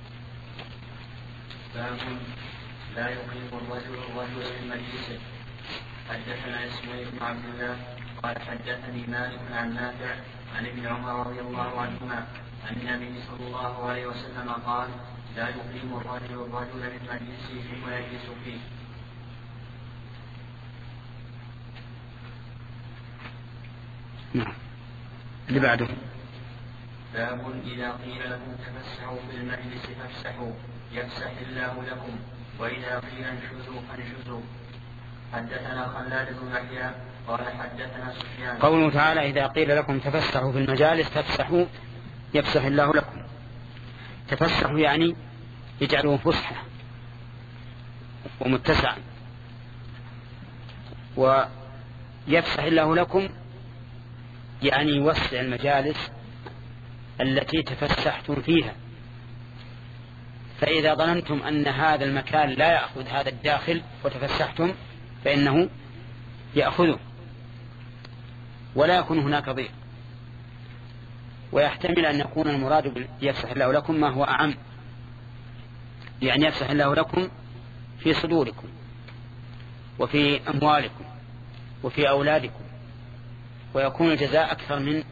باب لا يقيم الرجل الرجل من مجلسه. حدثنا اسماعيل بن عبد الله قال حدثني مالك عن نافع عن ابن عمر رضي الله عنهما عن النبي صلى الله عليه وسلم قال لا يقيم الرجل الرجل من مجلسه ثم يجلس فيه. نعم. اللي بعده باب إذا قيل لكم تفسحوا في المجلس فافسحوا يفسح الله لكم وإذا قيل انشزوا فانشزوا. حدثنا خلاد بن يحيى قال حدثنا سفيان. قوله تعالى إذا قيل لكم تفسحوا في المجالس فافسحوا يفسح الله لكم. تفسحوا يعني يجعلوا فسحة ومتسعا، ويفسح الله لكم يعني يوسع المجالس التي تفسحتم فيها. فإذا ظننتم أن هذا المكان لا يأخذ هذا الداخل وتفسحتم فإنه يأخذه ولا يكون هناك ضيق. ويحتمل أن يكون المراد يفسح الله لكم ما هو أعم، يعني يفسح الله لكم في صدوركم وفي أموالكم وفي أولادكم، ويكون الجزاء أكثر من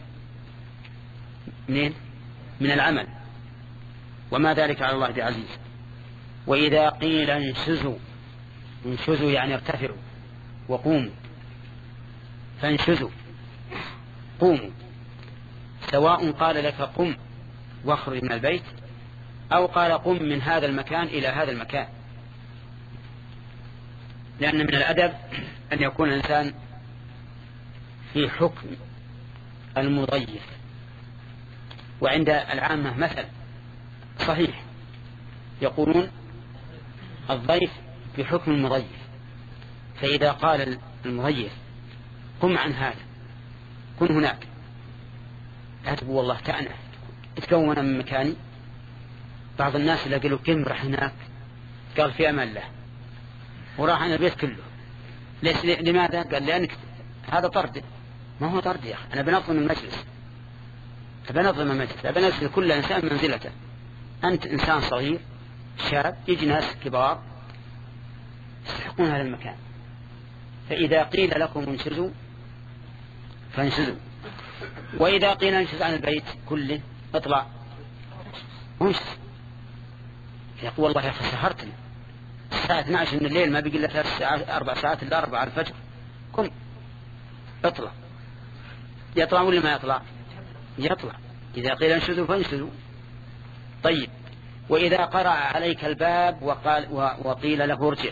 من من العمل، وما ذلك على الله بعزيز. وإذا قيل انشزوا، انشزوا يعني ارتفعوا وقوموا، فانشزوا قوموا، سواء قال لك قم واخرج من البيت أو قال قم من هذا المكان إلى هذا المكان، لأن من الأدب أن يكون الإنسان في حكم المضيف. وعند العامة مثل صحيح يقولون الضيف بحكم المضيف، فإذا قال المضيف قم عن هذا كن هناك، لا تقول والله تأنف تكون من مكاني. بعض الناس اللي قالوا كم راح هناك قال في أمان الله وراح عن البيت كله. ليش؟ لماذا؟ قال لأنك هذا طرد. ما هو طرد يا أخي، أنا بنظم المجلس، بنظم المجلس، بنزل كل إنسان منزلته. أنت إنسان صغير شاب، يجي ناس كبار يستحقون هذا المكان، فإذا قيل لكم انشزوا فانشزوا، وإذا قيل انشز عن البيت كله اطلع وانشز. يقول والله يا أخي سهرتني الساعة اثني عشر من الليل ما بيقول لك ثلاث ساعات أربع ساعات إلا أربع على الفجر، قم اطلع. يطلع ولا ما يطلع؟ يطلع. إذا قيل انشزوا فانشزوا. طيب، وإذا قرأ عليك الباب وقال وقيل له ارجع،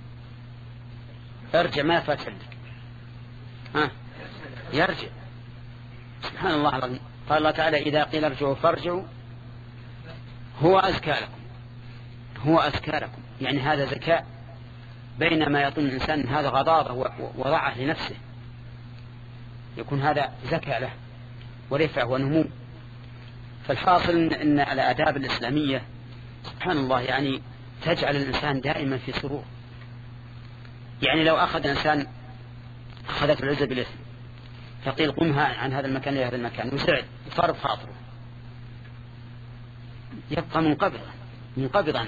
ارجع ما فاتح لك، ها يرجع. سبحان الله العظيم. قال الله تعالى إذا قيل ارجعوا فارجعوا هو أزكى لكم، هو أزكى لكم. يعني هذا ذكاء، بينما يظن الإنسان هذا غضاضة ووضعه لنفسه، يكون هذا ذكاء له ورفع ونمو. فالحاصل أن الآداب الإسلامية سبحان الله يعني تجعل الإنسان دائما في سرور. يعني لو أخذ الإنسان أخذت العزة بالإثم فقيل قمها عن هذا المكان إلى هذا المكان وسعد وفارض خاطره، يبقى منقبضا منقبضا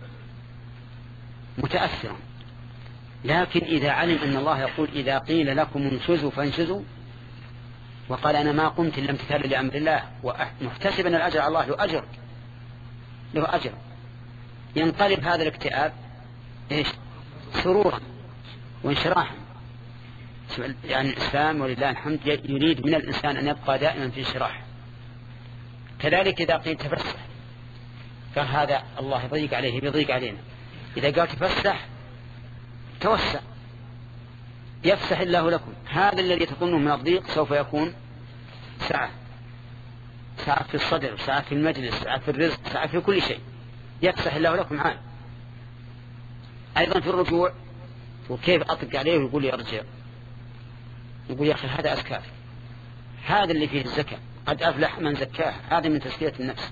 متأثرا. لكن إذا علم أن الله يقول إذا قيل لكم انشزوا فانشزوا، وقال أنا ما قمت إلا امتثالا لأمر الله ومحتسبا الأجر على الله، له أجر له أجر، ينقلب هذا الاكتئاب إيش؟ سرورا وانشراحا. يعني الإسلام ولله الحمد يريد من الإنسان أن يبقى دائما في انشراح. كذلك إذا قيل تفسح قال هذا الله يضيق عليه بيضيق علينا، إذا قال تفسح توسع يفسح الله لكم. هذا الذي تظنه من الضيق سوف يكون سعة، سعة في الصدر، سعة في المجلس، سعة في الرزق، سعة في كل شيء، يفسح الله لكم عام. أيضا في الرجوع، وكيف أطلق عليه ويقول يرجع، يقول يا أخي هذا أزكى، هذا اللي فيه الزكاة، قد أفلح من زكاه، هذا من تزكية النفس.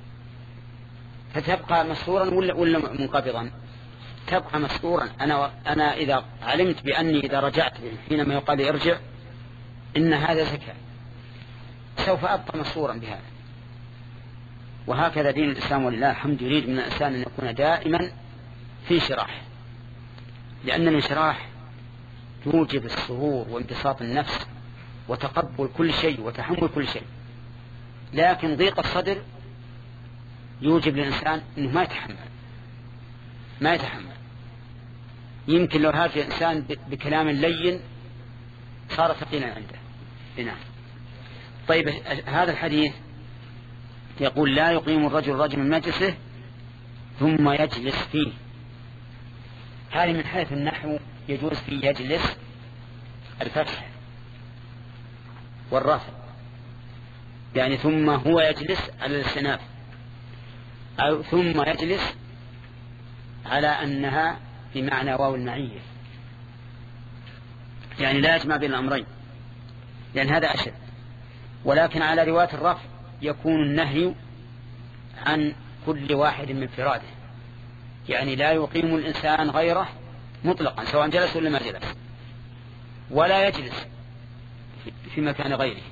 فتبقى مسرورا ولا ولا منقبضا؟ تبقى مسرورا. أنا أنا إذا علمت بأني إذا رجعت حينما يقال لي ارجع إن هذا زكاة، سوف أبقى مسرورا بهذا. وهكذا دين الإسلام ولله الحمد يريد من الإنسان أن يكون دائما في انشراح، لأن الانشراح يوجب السرور وانبساط النفس وتقبل كل شيء وتحمل كل شيء. لكن ضيق الصدر يوجب للإنسان أنه ما يتحمل ما يتحمل يمكن لو هاجه الإنسان بكلام لين صار ثقيلا عنده. نعم. طيب، هذا الحديث يقول لا يقيم الرجل رجل من مجلسه ثم يجلس فيه. هذه من حيث النحو يجوز فيه يجلس الفتح والرفع، يعني ثم هو يجلس على الاستئناف، أو ثم يجلس على أنها بمعنى واو المعية، يعني لا يجمع بين الأمرين، لأن هذا أشد. ولكن على رواية الرفع يكون النهي عن كل واحد من فراده، يعني لا يقيم الإنسان غيره مطلقا سواء جلس ولا ما جلس، ولا يجلس في مكان غيره.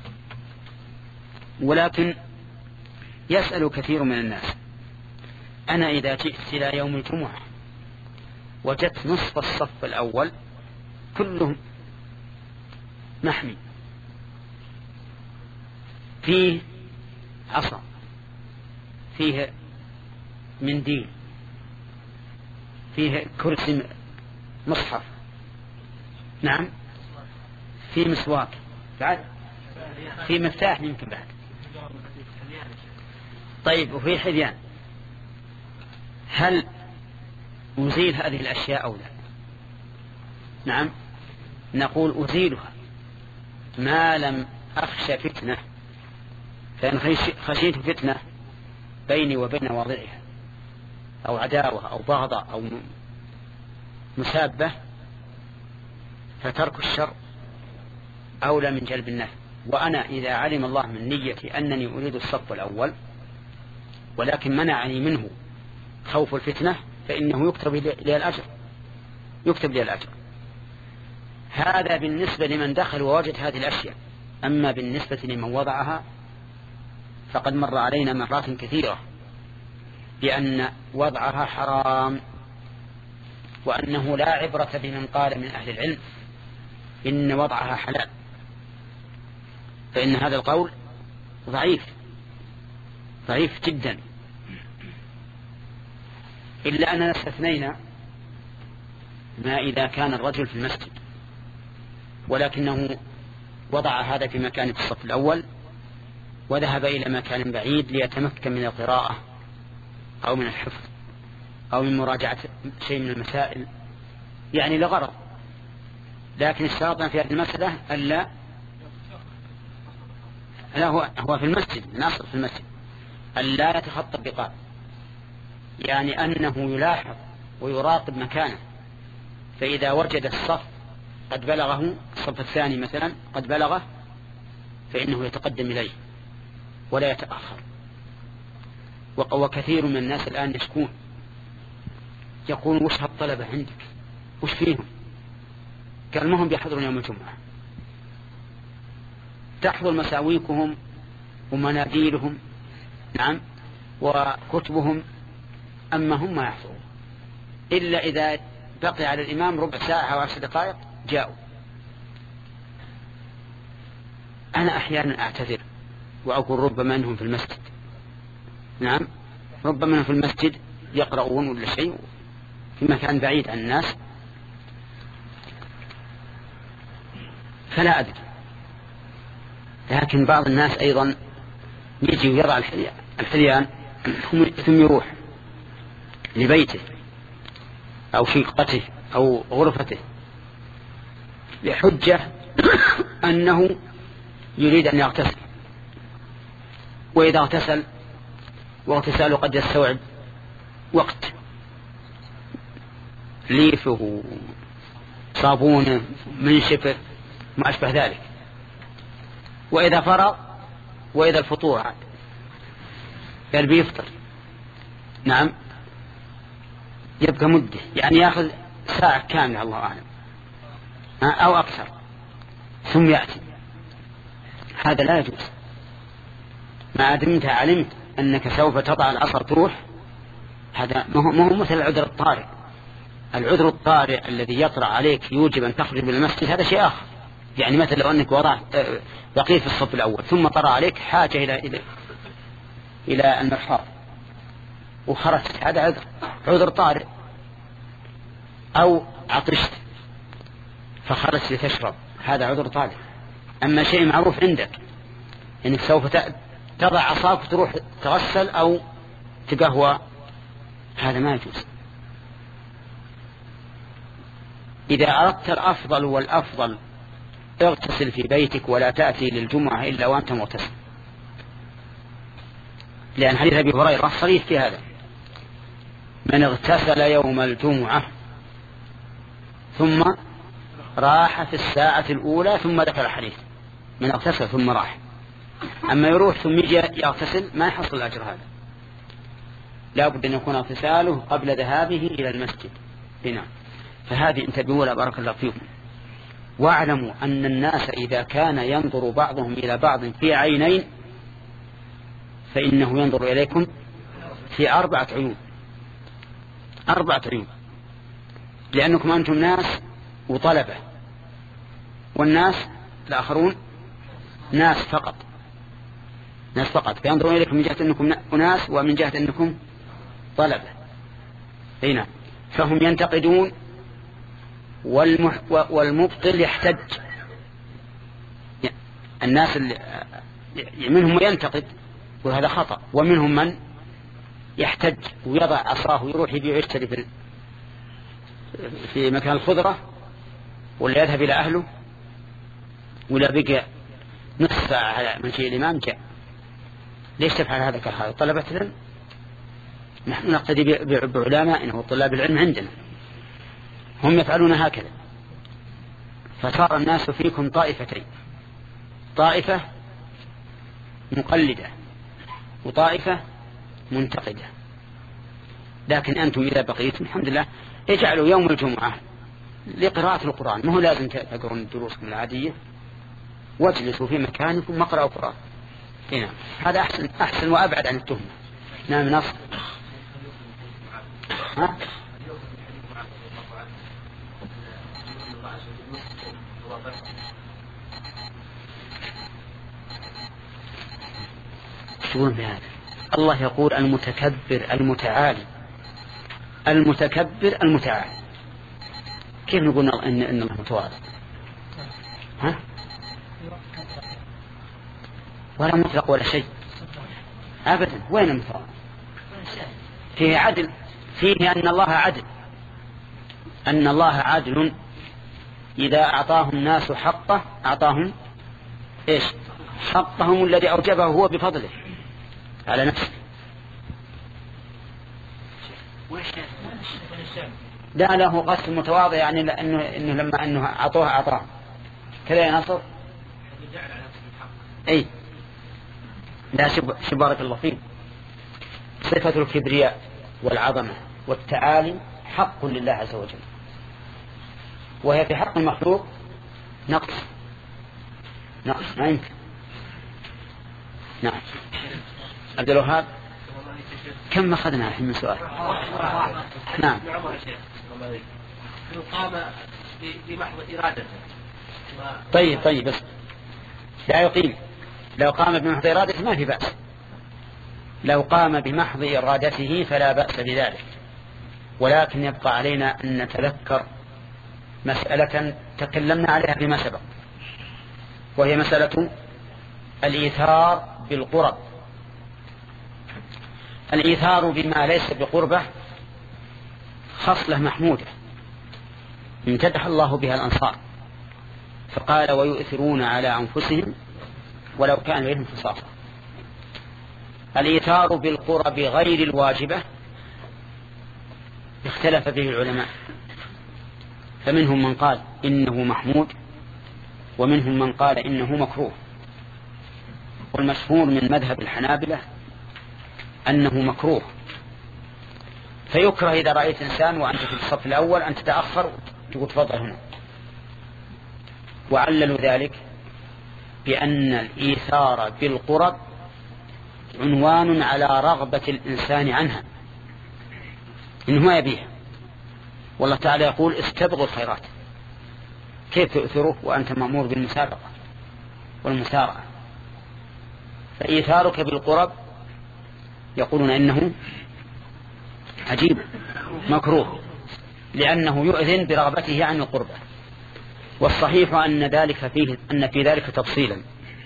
ولكن يسأل كثير من الناس أنا إذا جئت إلى يوم الجمعة وجدت نصف الصف الأول كلهم محمي، فيه عصا، فيه منديل، فيه كرسي مصحف، نعم، فيه مسواك، بعد فيه مفتاح يمكن بعد، طيب، وفيه حذيان، هل نزيل هذه الأشياء أو لا؟ نعم نقول أزيلها ما لم أخش فتنة، فإن خشيت فتنة بيني وبين واضعها أو عداوة أو بغضة أو مسابة فترك الشر أولى من جلب النفع. وأنا إذا علم الله من نيتي أنني أريد الصف الأول ولكن منعني منه خوف الفتنة فإنه يكتب لي الأجر، يكتب لي الأجر. هذا بالنسبة لمن دخل ووجد هذه الأشياء. أما بالنسبة لمن وضعها فقد مر علينا مرات كثيرة بأن وضعها حرام، وأنه لا عبرة بمن قال من أهل العلم إن وضعها حلال، فإن هذا القول ضعيف ضعيف جدا. إلا أننا استثنينا ما إذا كان الرجل في المسجد ولكنه وضع هذا في مكان في الصف الأول وذهب إلى مكان بعيد ليتمكن من القراءة أو من الحفظ أو من مراجعة شيء من المسائل، يعني لغرض. لكن اشترطنا في هذه المسألة ألا لا هو هو في المسجد، ناصر في المسجد، ألا يتخطى الرقاب، يعني أنه يلاحظ ويراقب مكانه، فإذا وجد الصف قد بلغه، الصف الثاني مثلا قد بلغه، فإنه يتقدم إليه ولا يتأخر. وكثير من الناس الآن يشكون يقول وش هالطلبة عندك وش فيهم؟ قال ما هم بيحضرون يوم الجمعة، تحضر مساويكهم ومناديلهم نعم وكتبهم، أما هم ما يحضرون إلا إذا بقي على الإمام ربع ساعة أو عشر دقائق جاءوا. أنا أحيانا أعتذر وأقول ربما أنهم في المسجد، نعم ربما أنهم في المسجد يقرؤون ولا شيء في مكان بعيد عن الناس، فلا أدري. لكن بعض الناس أيضا يجي ويضع الحليان ثم يروح لبيته أو شقته أو غرفته بحجة أنه يريد أن يغتسل، وإذا اغتسل واغتساله قد يستوعب وقت، ليفه صابونه منشفه ما أشبه ذلك، وإذا فرغ وإذا الفطور عاد قال بيفطر نعم يبقى مدة، يعني يأخذ ساعة كاملة الله أعلم أو أكثر ثم يأتي. هذا لا يجوز. ما دمت علمت أنك سوف تضع العصر تروح، هذا ما هو مثل العذر الطارئ. العذر الطارئ الذي يطرأ عليك يوجب أن تخرج من المسجد هذا شيء آخر. يعني مثل لو أنك وضعت بقيت في الصف الأول ثم طرأ عليك حاجة إلى إلى إلى المرحاض وخرجت، هذا عذر عذر طارئ. أو عطشت فخرجت لتشرب، هذا عذر طارئ. أما شيء معروف عندك أنك سوف تضع عصاك وتروح تغسل أو تقهوى، هذا ما يجوز. إذا أردت الأفضل والأفضل اغتسل في بيتك ولا تأتي للجمعة إلا وأنت مغتسل، لأن حديث أبي هريرة صريح في هذا: من اغتسل يوم الجمعة ثم راح في الساعة الأولى، ثم ذكر الحديث من اغتسل ثم راح. أما يروح ثم يجي يغتسل ما يحصل الأجر هذا، لا بد أن يكون اغتساله قبل ذهابه إلى المسجد. هنا فهذه انتبهوا لا بارك الله فيكم. واعلموا أن الناس إذا كان ينظر بعضهم إلى بعض في عينين فإنه ينظر إليكم في أربعة عيون، أربعة عيون، لأنكم أنتم ناس وطلبة، والناس الآخرون ناس فقط، ناس فقط، فينظرون إليكم من جهة أنكم أناس ومن جهة أنكم طلبة. هنا فهم ينتقدون والمبطل يحتج. الناس اللي منهم ينتقد وهذا خطأ، ومنهم من يحتج ويضع عصاه ويروح يبيع ويشتري في في مكان الخضرة ولا يذهب إلى أهله ولا بقى نص ساعة على من شيء الإمام جاء. ليش تفعل هذا كهذا؟ طلبة العلم نحن نقتدي بعلمائنا وطلاب العلم عندنا، هم يفعلون هكذا. فصار الناس فيكم طائفتين، طائفة مقلدة وطائفة منتقدة. لكن أنتم إذا بقيتم الحمد لله اجعلوا يوم الجمعة لقراءة القرآن، ما هو لازم تقرون دروسكم العادية، واجلسوا في مكانكم واقرأوا القرآن. هنا هذا أحسن أحسن وأبعد عن التهمة. نعم نصر. ها؟ شو بهذا؟ الله يقول المتكبر المتعالي، المتكبر المتعالي. كيف نقول إن إن الله متواضع؟ ها؟ ولا مطلق ولا شيء أبدا. وين المتواضع؟ فيه عدل، فيه أن الله عدل، أن الله عدل إذا أعطاهم الناس حقه أعطاهم إيش؟ حقهم الذي أوجبه هو بفضله على نفسه. لا له قسم متواضع، يعني لأنه إنه لما أنه أعطوه أعطاه كذا يا نصر. أي لا شب بارك الله فيه. صفة الكبرياء والعظمة والتعالي حق لله عز وجل، وهي في حق المخلوق نقص نقص ما يمكن. نعم عبد الوهاب كم أخذنا الحين من سؤال؟ نعم. قام بمحض إرادته. طيب طيب بس لا يقيم. لو قام بمحض إرادته ما في بأس، لو قام بمحض إرادته فلا بأس بذلك. ولكن يبقى علينا أن نتذكر مسألة تكلمنا عليها فيما سبق، وهي مسألة الإيثار بالقرب. الإيثار بما ليس بقربة خصلة محمودة امتدح الله بها الأنصار، فقال ويؤثرون على أنفسهم ولو كان بهم خصاصة. الإيثار بالقرب غير الواجبة اختلف به العلماء، فمنهم من قال إنه محمود ومنهم من قال إنه مكروه. والمشهور من مذهب الحنابلة أنه مكروه، فيكره إذا رأيت إنسان وأنت في الصف الأول أن تتأخر تقول تفضل هنا. وعللوا ذلك بأن الإيثار بالقرب عنوان على رغبة الإنسان عنها، إنه ما يبيها. والله تعالى يقول استبغوا الخيرات، كيف تؤثره وأنت مأمور بالمسابقة والمسارعة؟ فإيثارك بالقرب يقولون إنه عجيب مكروه، لأنه يؤذن برغبته عن القربة. والصحيح أن ذلك فيه أن في ذلك تفصيلا.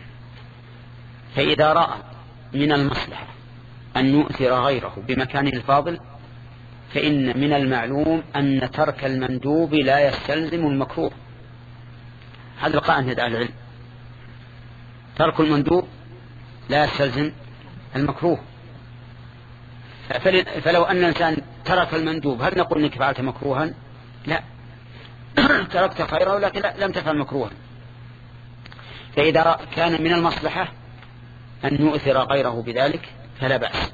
فإذا رأى من المصلحة أن يؤثر غيره بمكانه الفاضل فإن من المعلوم أن ترك المندوب لا يستلزم المكروه. هذا قاعدة أهل العلم، ترك المندوب لا يستلزم المكروه. فلو أن الإنسان ترك المندوب هل نقول إنك فعلت مكروها؟ لا، تركت خيرا ولكن لم تفعل مكروها. فإذا كان من المصلحة أن يؤثر غيره بذلك فلا بأس.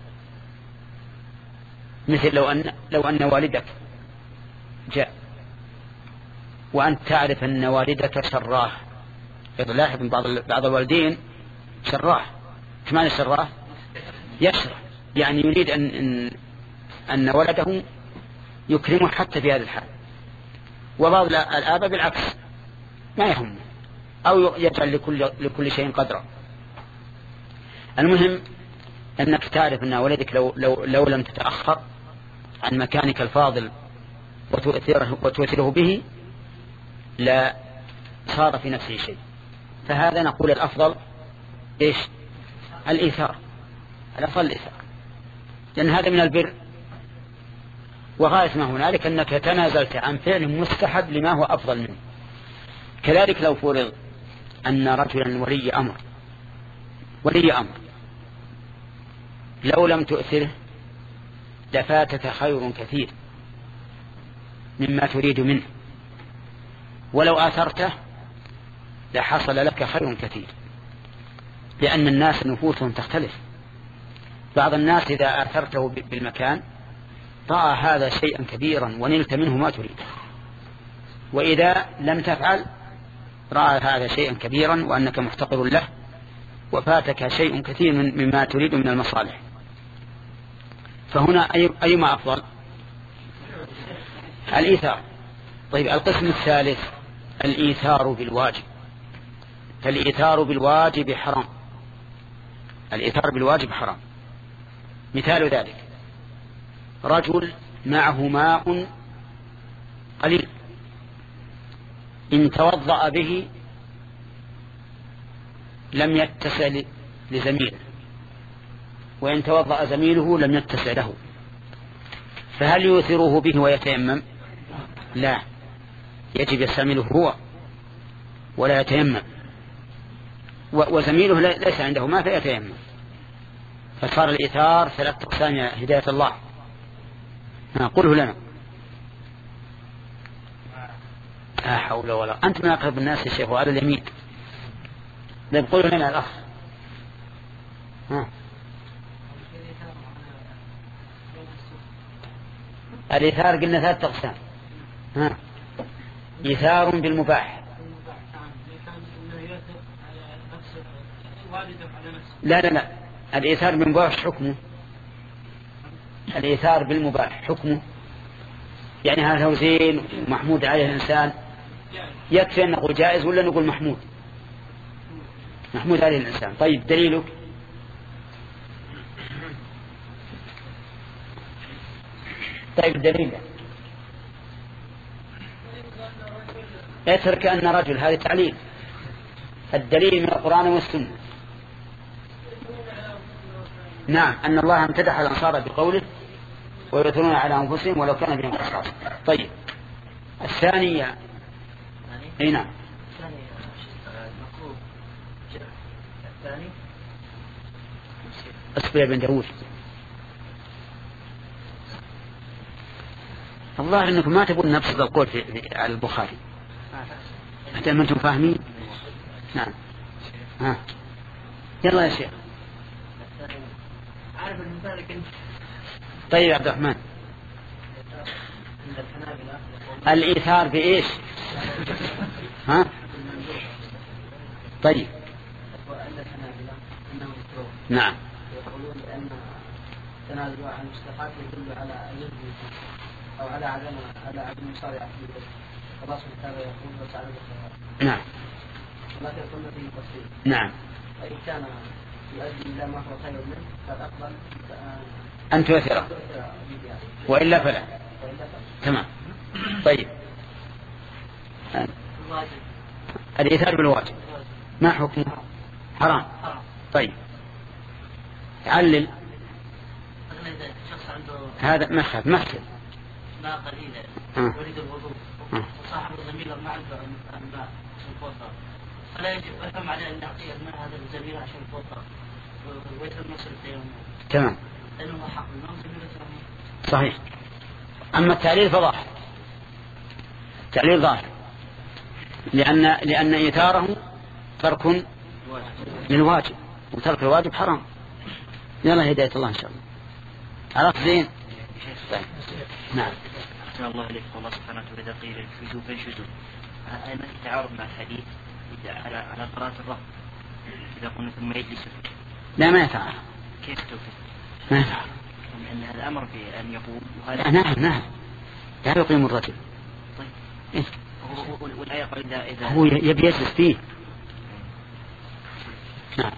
مثل لو أن لو أن والدك جاء وأنت تعرف أن والدك شراه، لاحظ من بعض بعض الوالدين شراه. كمان الشراه يشرح، يعني يريد أن أن, أن ولده يكرمه حتى في هذا الحال. وبعض الآباء بالعكس ما يهمه، أو يجعل لكل لكل شيء قدرا. المهم أنك تعرف أن ولدك لو لو لو لم تتأخر عن مكانك الفاضل وتؤثره وتؤثره به لا صار في نفسه شيء. فهذا نقول الأفضل إيش؟ الإيثار، الأفضل الإيثار، لأن هذا من البر. وغاية ما هنالك أنك تنازلت عن فعل مستحب لما هو أفضل منه. كذلك لو فرض أن رجلا ولي أمر ولي أمر لو لم تؤثره لفاتك خير كثير مما تريد منه، ولو آثرته لحصل لك خير كثير، لأن الناس نفوسهم تختلف. بعض الناس إذا آثرته بالمكان رأى هذا شيئا كبيرا ونلت منه ما تريد، وإذا لم تفعل رأى هذا شيئا كبيرا وأنك محتقر له وفاتك شيء كثير مما تريد من المصالح. فهنا أيما أفضل؟ الإيثار. طيب القسم الثالث الإيثار بالواجب. فالإيثار بالواجب حرام، الإيثار بالواجب حرام. مثال ذلك رجل معه ماء قليل إن توضأ به لم يتسع لزميله، وإن توضأ زميله لم يتسع له، فهل يؤثره به ويتيمم؟ لا، يجب يستعمله هو ولا يتيمم، وزميله ليس عنده ما فيتيمم. فصار الإيثار ثلاث أقسام يا هداية الله. قله لنا. لا حول ولا، أنت من أقرب الناس يا شيخ وعلى اليمين. قله لنا الأخ. ها. الإيثار قلنا ثلاث أقسام. ها. إيثار بالمباح. لا لا لا، الإيثار بالمباح حكمه، الإيثار بالمباح حكمه يعني هذا زين محمود عليه الإنسان، يكفي أن نقول جائز ولا نقول محمود؟ محمود عليه الإنسان. طيب دليلك؟ طيب الدليل اترك أن رجل، هذا تعليل. الدليل من القرآن والسنة. نعم، أن الله امتدح الأنصار بقوله ويؤثرون على أنفسهم ولو كان بهم خصاصة. طيب الثانية أي نعم أصبر يا بن داود. الظاهر أنكم ما تبون نبسط القول في على البخاري حتى ما أنتم فاهمين. نعم ها يلا يا شيخ. طيب عبد الرحمن الإيثار بإيش؟ ها طيب نعم يقولون بأن تنازل عن المستحقات يدل على اليد أو على عدم على عدم المصارعة في اليد. الله سبحانه وتعالى يقول وتعالى نعم ولكن يقولون فيه تفصيل. نعم فإن كان يؤدي إلى ما هو خير منه فالأفضل أن تؤثره وإلا فلا. تمام. طيب الإيثار بالواجب ما حكمه؟ حرام. طيب علل هذا مخذ مخذ ما قليلا يريد الوضوء وصاحب الزميل ما عنده الماء الفوطة، فلا يجب أفهم عليه أن يعطيه الماء هذا الزميل عشان الفوطة ويتم نصر التيمم. تمام. لأنه حق الماء زميل صحيح. أما التعليل فظاهر، التعليل ظاهر لأن لأن إيثاره ترك للواجب وترك الواجب حرام. يلا هداية الله إن شاء الله. عرفت زين؟ طيب. نعم. أحسن الله عليك. والله سبحانه وتعالى قيل الفجور فانشدوا. هل ما تعارض مع الحديث على على قراءة الرب إذا قلنا ثم يجلس؟ لا ما يتعارض. كيف توفي؟ ما يتعارض. لأن هذا الأمر في أن يقوم وهذا نعم نعم لا يقيم الرجل. طيب. إيه؟ والآية قال إذا إذا هو يبي يجلس فيه. نعم.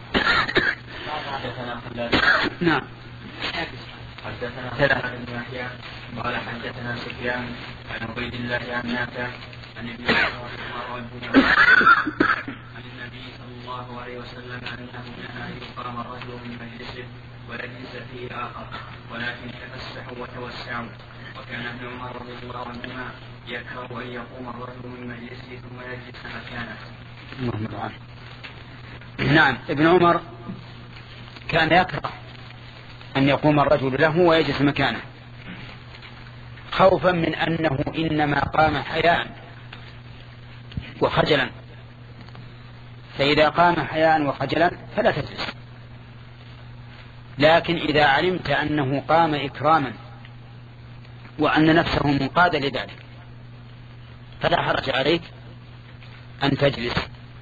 نعم. حدثنا خالد بن يحيى قال حدثنا سفيان عن عبيد الله عن نافع عن ابن عمر رضي الله عنهما عن النبي صلى الله عليه وسلم انه نهى ان يقام الرجل من مجلسه ويجلس فيه اخر ولكن تفسحوا وتوسعوا وكان ابن عمر رضي الله عنهما يكره أن يقوم الرجل من مجلسه ثم يجلس مكانه. نعم، ابن عمر كان يكره أن يقوم الرجل له ويجلس مكانه خوفا من أنه إنما قام حياء وخجلا، فإذا قام حياء وخجلا فلا تجلس، لكن إذا علمت أنه قام إكراما وأن نفسه منقادة لذلك فلا حرج عليك أن تجلس.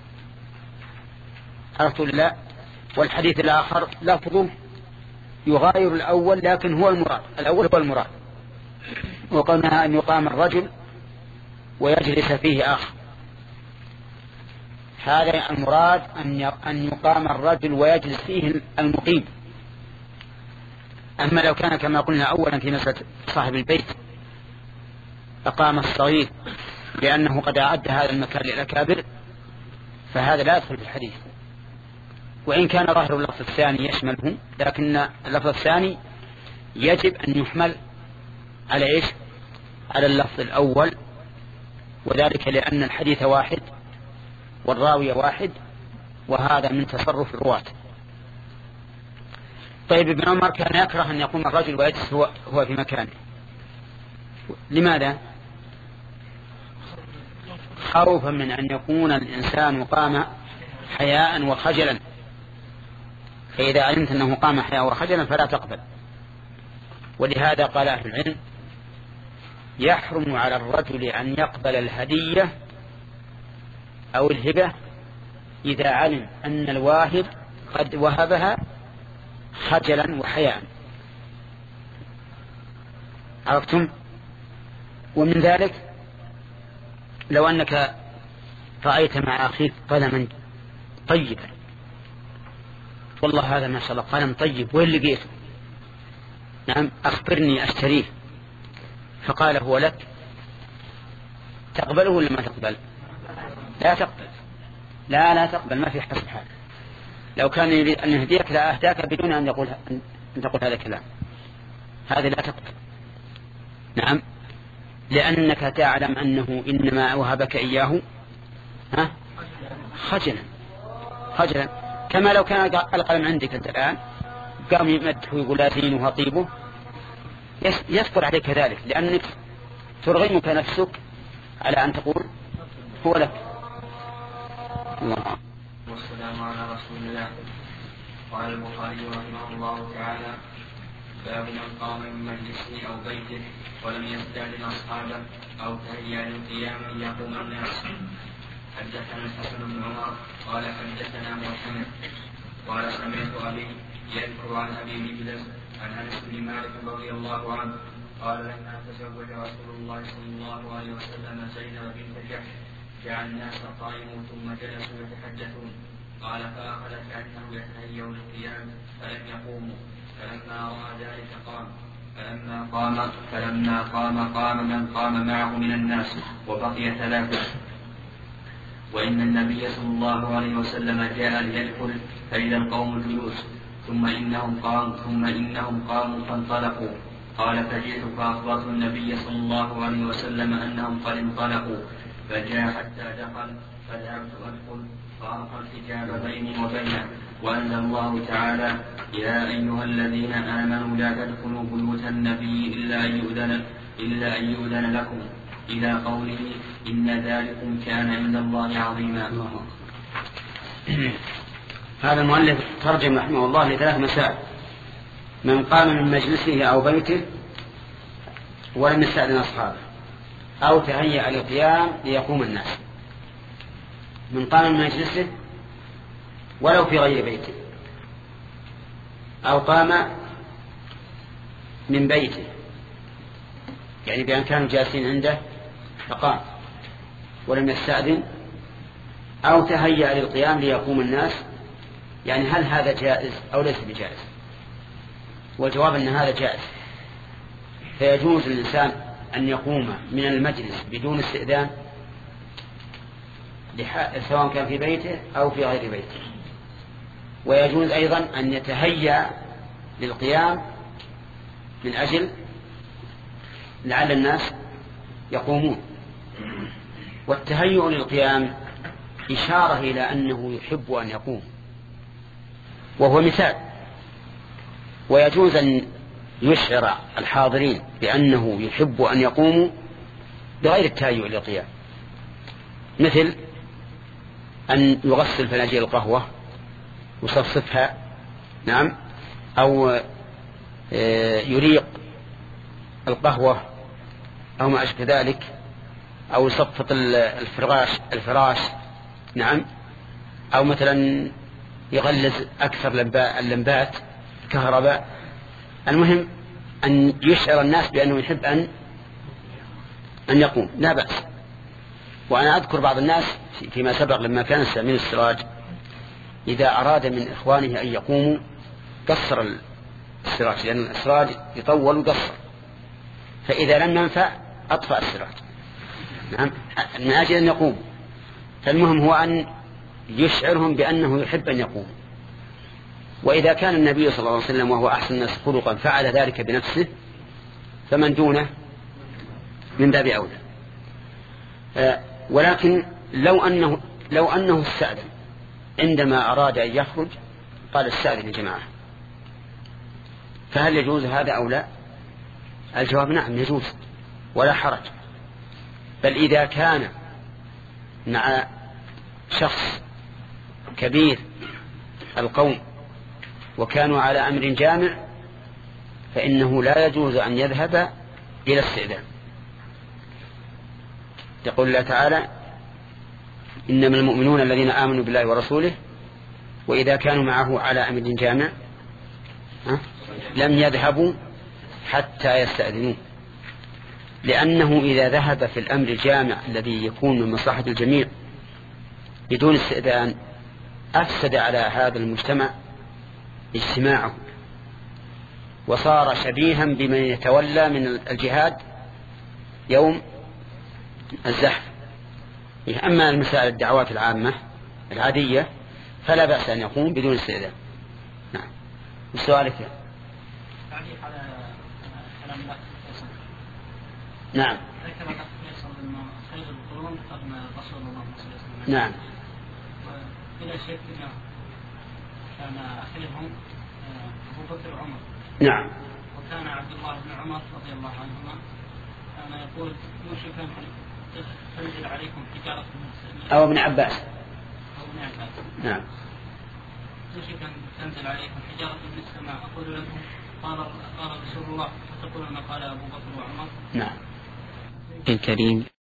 عرفت لا؟ والحديث الآخر لفظه يغاير الأول لكن هو المراد، الأول هو المراد، وقلنا أن يقام الرجل ويجلس فيه آخر، هذا المراد أن يقام الرجل ويجلس فيه المقيم. أما لو كان كما قلنا أولا في مسألة صاحب البيت أقام الصغير لأنه قد أعد هذا المكان للأكابر فهذا لا يدخل في الحديث، وإن كان ظاهر اللفظ الثاني يشمله، لكن اللفظ الثاني يجب أن يحمل على إيش؟ على اللفظ الأول، وذلك لأن الحديث واحد والراوي واحد، وهذا من تصرف الرواة. طيب، ابن عمر كان يكره أن يقوم الرجل ويجلس هو, هو في مكانه. لماذا؟ خوفا من أن يكون الإنسان قام حياء وخجلا، فإذا علمت أنه قام حياء وخجلا فلا تقبل. ولهذا قال أهل العلم يحرم على الرجل أن يقبل الهدية أو الهبة إذا علم أن الواهب قد وهبها خجلا وحياء. عرفتم؟ ومن ذلك لو أنك رأيت مع أخيك قلما طيبا، والله هذا ما شاء الله قلم طيب، وين لقيته؟ نعم، أخبرني أشتريه، فقال هو لك، تقبله ولا ما تقبل؟ لا تقبل، لا لا تقبل، ما في حسب حال. لو كان يريد أن يهديك لا أهداك بدون أن يقول أن تقول هذا الكلام، هذا لا تقبل. نعم، لأنك تعلم أنه إنما وهبك إياه ها خجلا خجلا، كما لو كان القلم عندك أنت الآن قام يمدح ويقول لا زينه وطيبه، يصبر عليك ذلك لأنك ترغمك نفسك على أن تقول هو لك. الله والسلام على رسول الله. قال البخاري رحمه الله تعالى: باب من قام من مجلسه أو بيته ولم يستأذن أصحابه أو تهيأ للقيام يقوم الناس. حدثنا الحسن بن عمر قال حدثنا محمد قال سمعت أبي يذكر عن أبي مجلس عن أنس بن مالك رضي الله عنه قال لما تزوج رسول الله صلى الله عليه وسلم زينب بنت جحش جعل الناس قائموا ثم جلسوا يتحدثون. قال فأخذ كأنه يتهيأ للقيام فلم يقوموا، فلما رأى ذلك قام، فلما قام فلما قام قام من قام معه من الناس وبقي ثلاثة. وإن النبي صلى الله عليه وسلم جاء ليدخل فإذا القوم جلوس، ثم إنهم قاموا ثم إنهم قاموا فانطلقوا. قال فجئت فأخبرت النبي صلى الله عليه وسلم أنهم قد انطلقوا، فجاء حتى دخل فذهبت أدخل فألقى الحجاب بيني وبينه، وأنزل الله تعالى: يا أيها الذين آمنوا لا تدخلوا بيوت النبي إلا أن يؤذن إلا أن يؤذن لكم، إلى قوله: إن ذلكم كان عند الله عظيما. هذا المؤلف ترجم رحمه الله لثلاث مسائل: من قام من مجلسه أو بيته ولم يستأذن أصحابه، أو تهيأ للقيام ليقوم الناس. من قام من مجلسه ولو في غير بيته، أو قام من بيته يعني بأن كانوا جالسين عنده فقام ولم يستأذن، أو تهيأ للقيام ليقوم الناس، يعني هل هذا جائز أو ليس بجائز؟ والجواب أن هذا جائز، فيجوز للإنسان أن يقوم من المجلس بدون استئذان سواء كان في بيته أو في غير بيته، ويجوز أيضا أن يتهيأ للقيام من أجل لعل الناس يقومون. والتهيؤ للقيام إشارة إلى أنه يحب أن يقوم، وهو مثال. ويجوز أن يشعر الحاضرين بأنه يحب أن يقوموا بغير التهيؤ للقيام، مثل أن يغسل فناجيل القهوة ويصفصفها، نعم، أو يريق القهوة أو ما أشبه ذلك، أو يصفط الفراش الفراش نعم، أو مثلا يغلز أكثر اللمبات كهرباء. المهم أن يشعر الناس بأنه يحب أن أن يقوم، لا بأس. وأنا أذكر بعض الناس فيما سبق لما كان يستعمل السراج، إذا أراد من إخوانه أن يقوموا قصر السراج، لأن السراج يطول ويقصر، فإذا لم ينفع أطفأ السراج، نعم، من أجل أن يقوم. فالمهم هو أن يشعرهم بأنه يحب أن يقوم. وإذا كان النبي صلى الله عليه وسلم وهو أحسن الناس خلقا فعل ذلك بنفسه، فمن دونه من باب أولى. آه ولكن لو أنه لو أنه استأذن عندما أراد أن يخرج، قال استأذن يا جماعة، فهل يجوز هذا أو لا؟ الجواب نعم يجوز ولا حرج. بل إذا كان مع شخص كبير القوم وكانوا على أمر جامع، فإنه لا يجوز أن يذهب إلى استئذان. يقول الله تعالى: إنما المؤمنون الذين آمنوا بالله ورسوله وإذا كانوا معه على أمر جامع لم يذهبوا حتى يستأذنوه، لأنه إذا ذهب في الأمر الجامع الذي يكون من مصلحة الجميع بدون استئذان أفسد على هذا المجتمع اجتماعه، وصار شبيها بمن يتولى من الجهاد يوم الزحف. أما المسائل الدعوات العامة العادية فلا بأس أن يقوم بدون استئذان. نعم. سؤالك؟ تعليق على كلام الأخ فيصل. نعم. ذكر الأخ فيصل أن خير القرون قرن رسول الله صلى الله عليه وسلم. نعم. وبلا شك أنه كان أخيرهم أبو بكر وعمر. نعم. وكان عبد الله بن عمر رضي الله عنهما كان يقول: يوشك أن تنزل عليكم حجارة من أو ابن عباس. أو ابن عباس. نعم. يوشك أن تنزل عليكم حجارة من السماء، أقول لكم قال قال رسول الله، فتقولون قال أبو بكر وعمر. نعم. الكريم.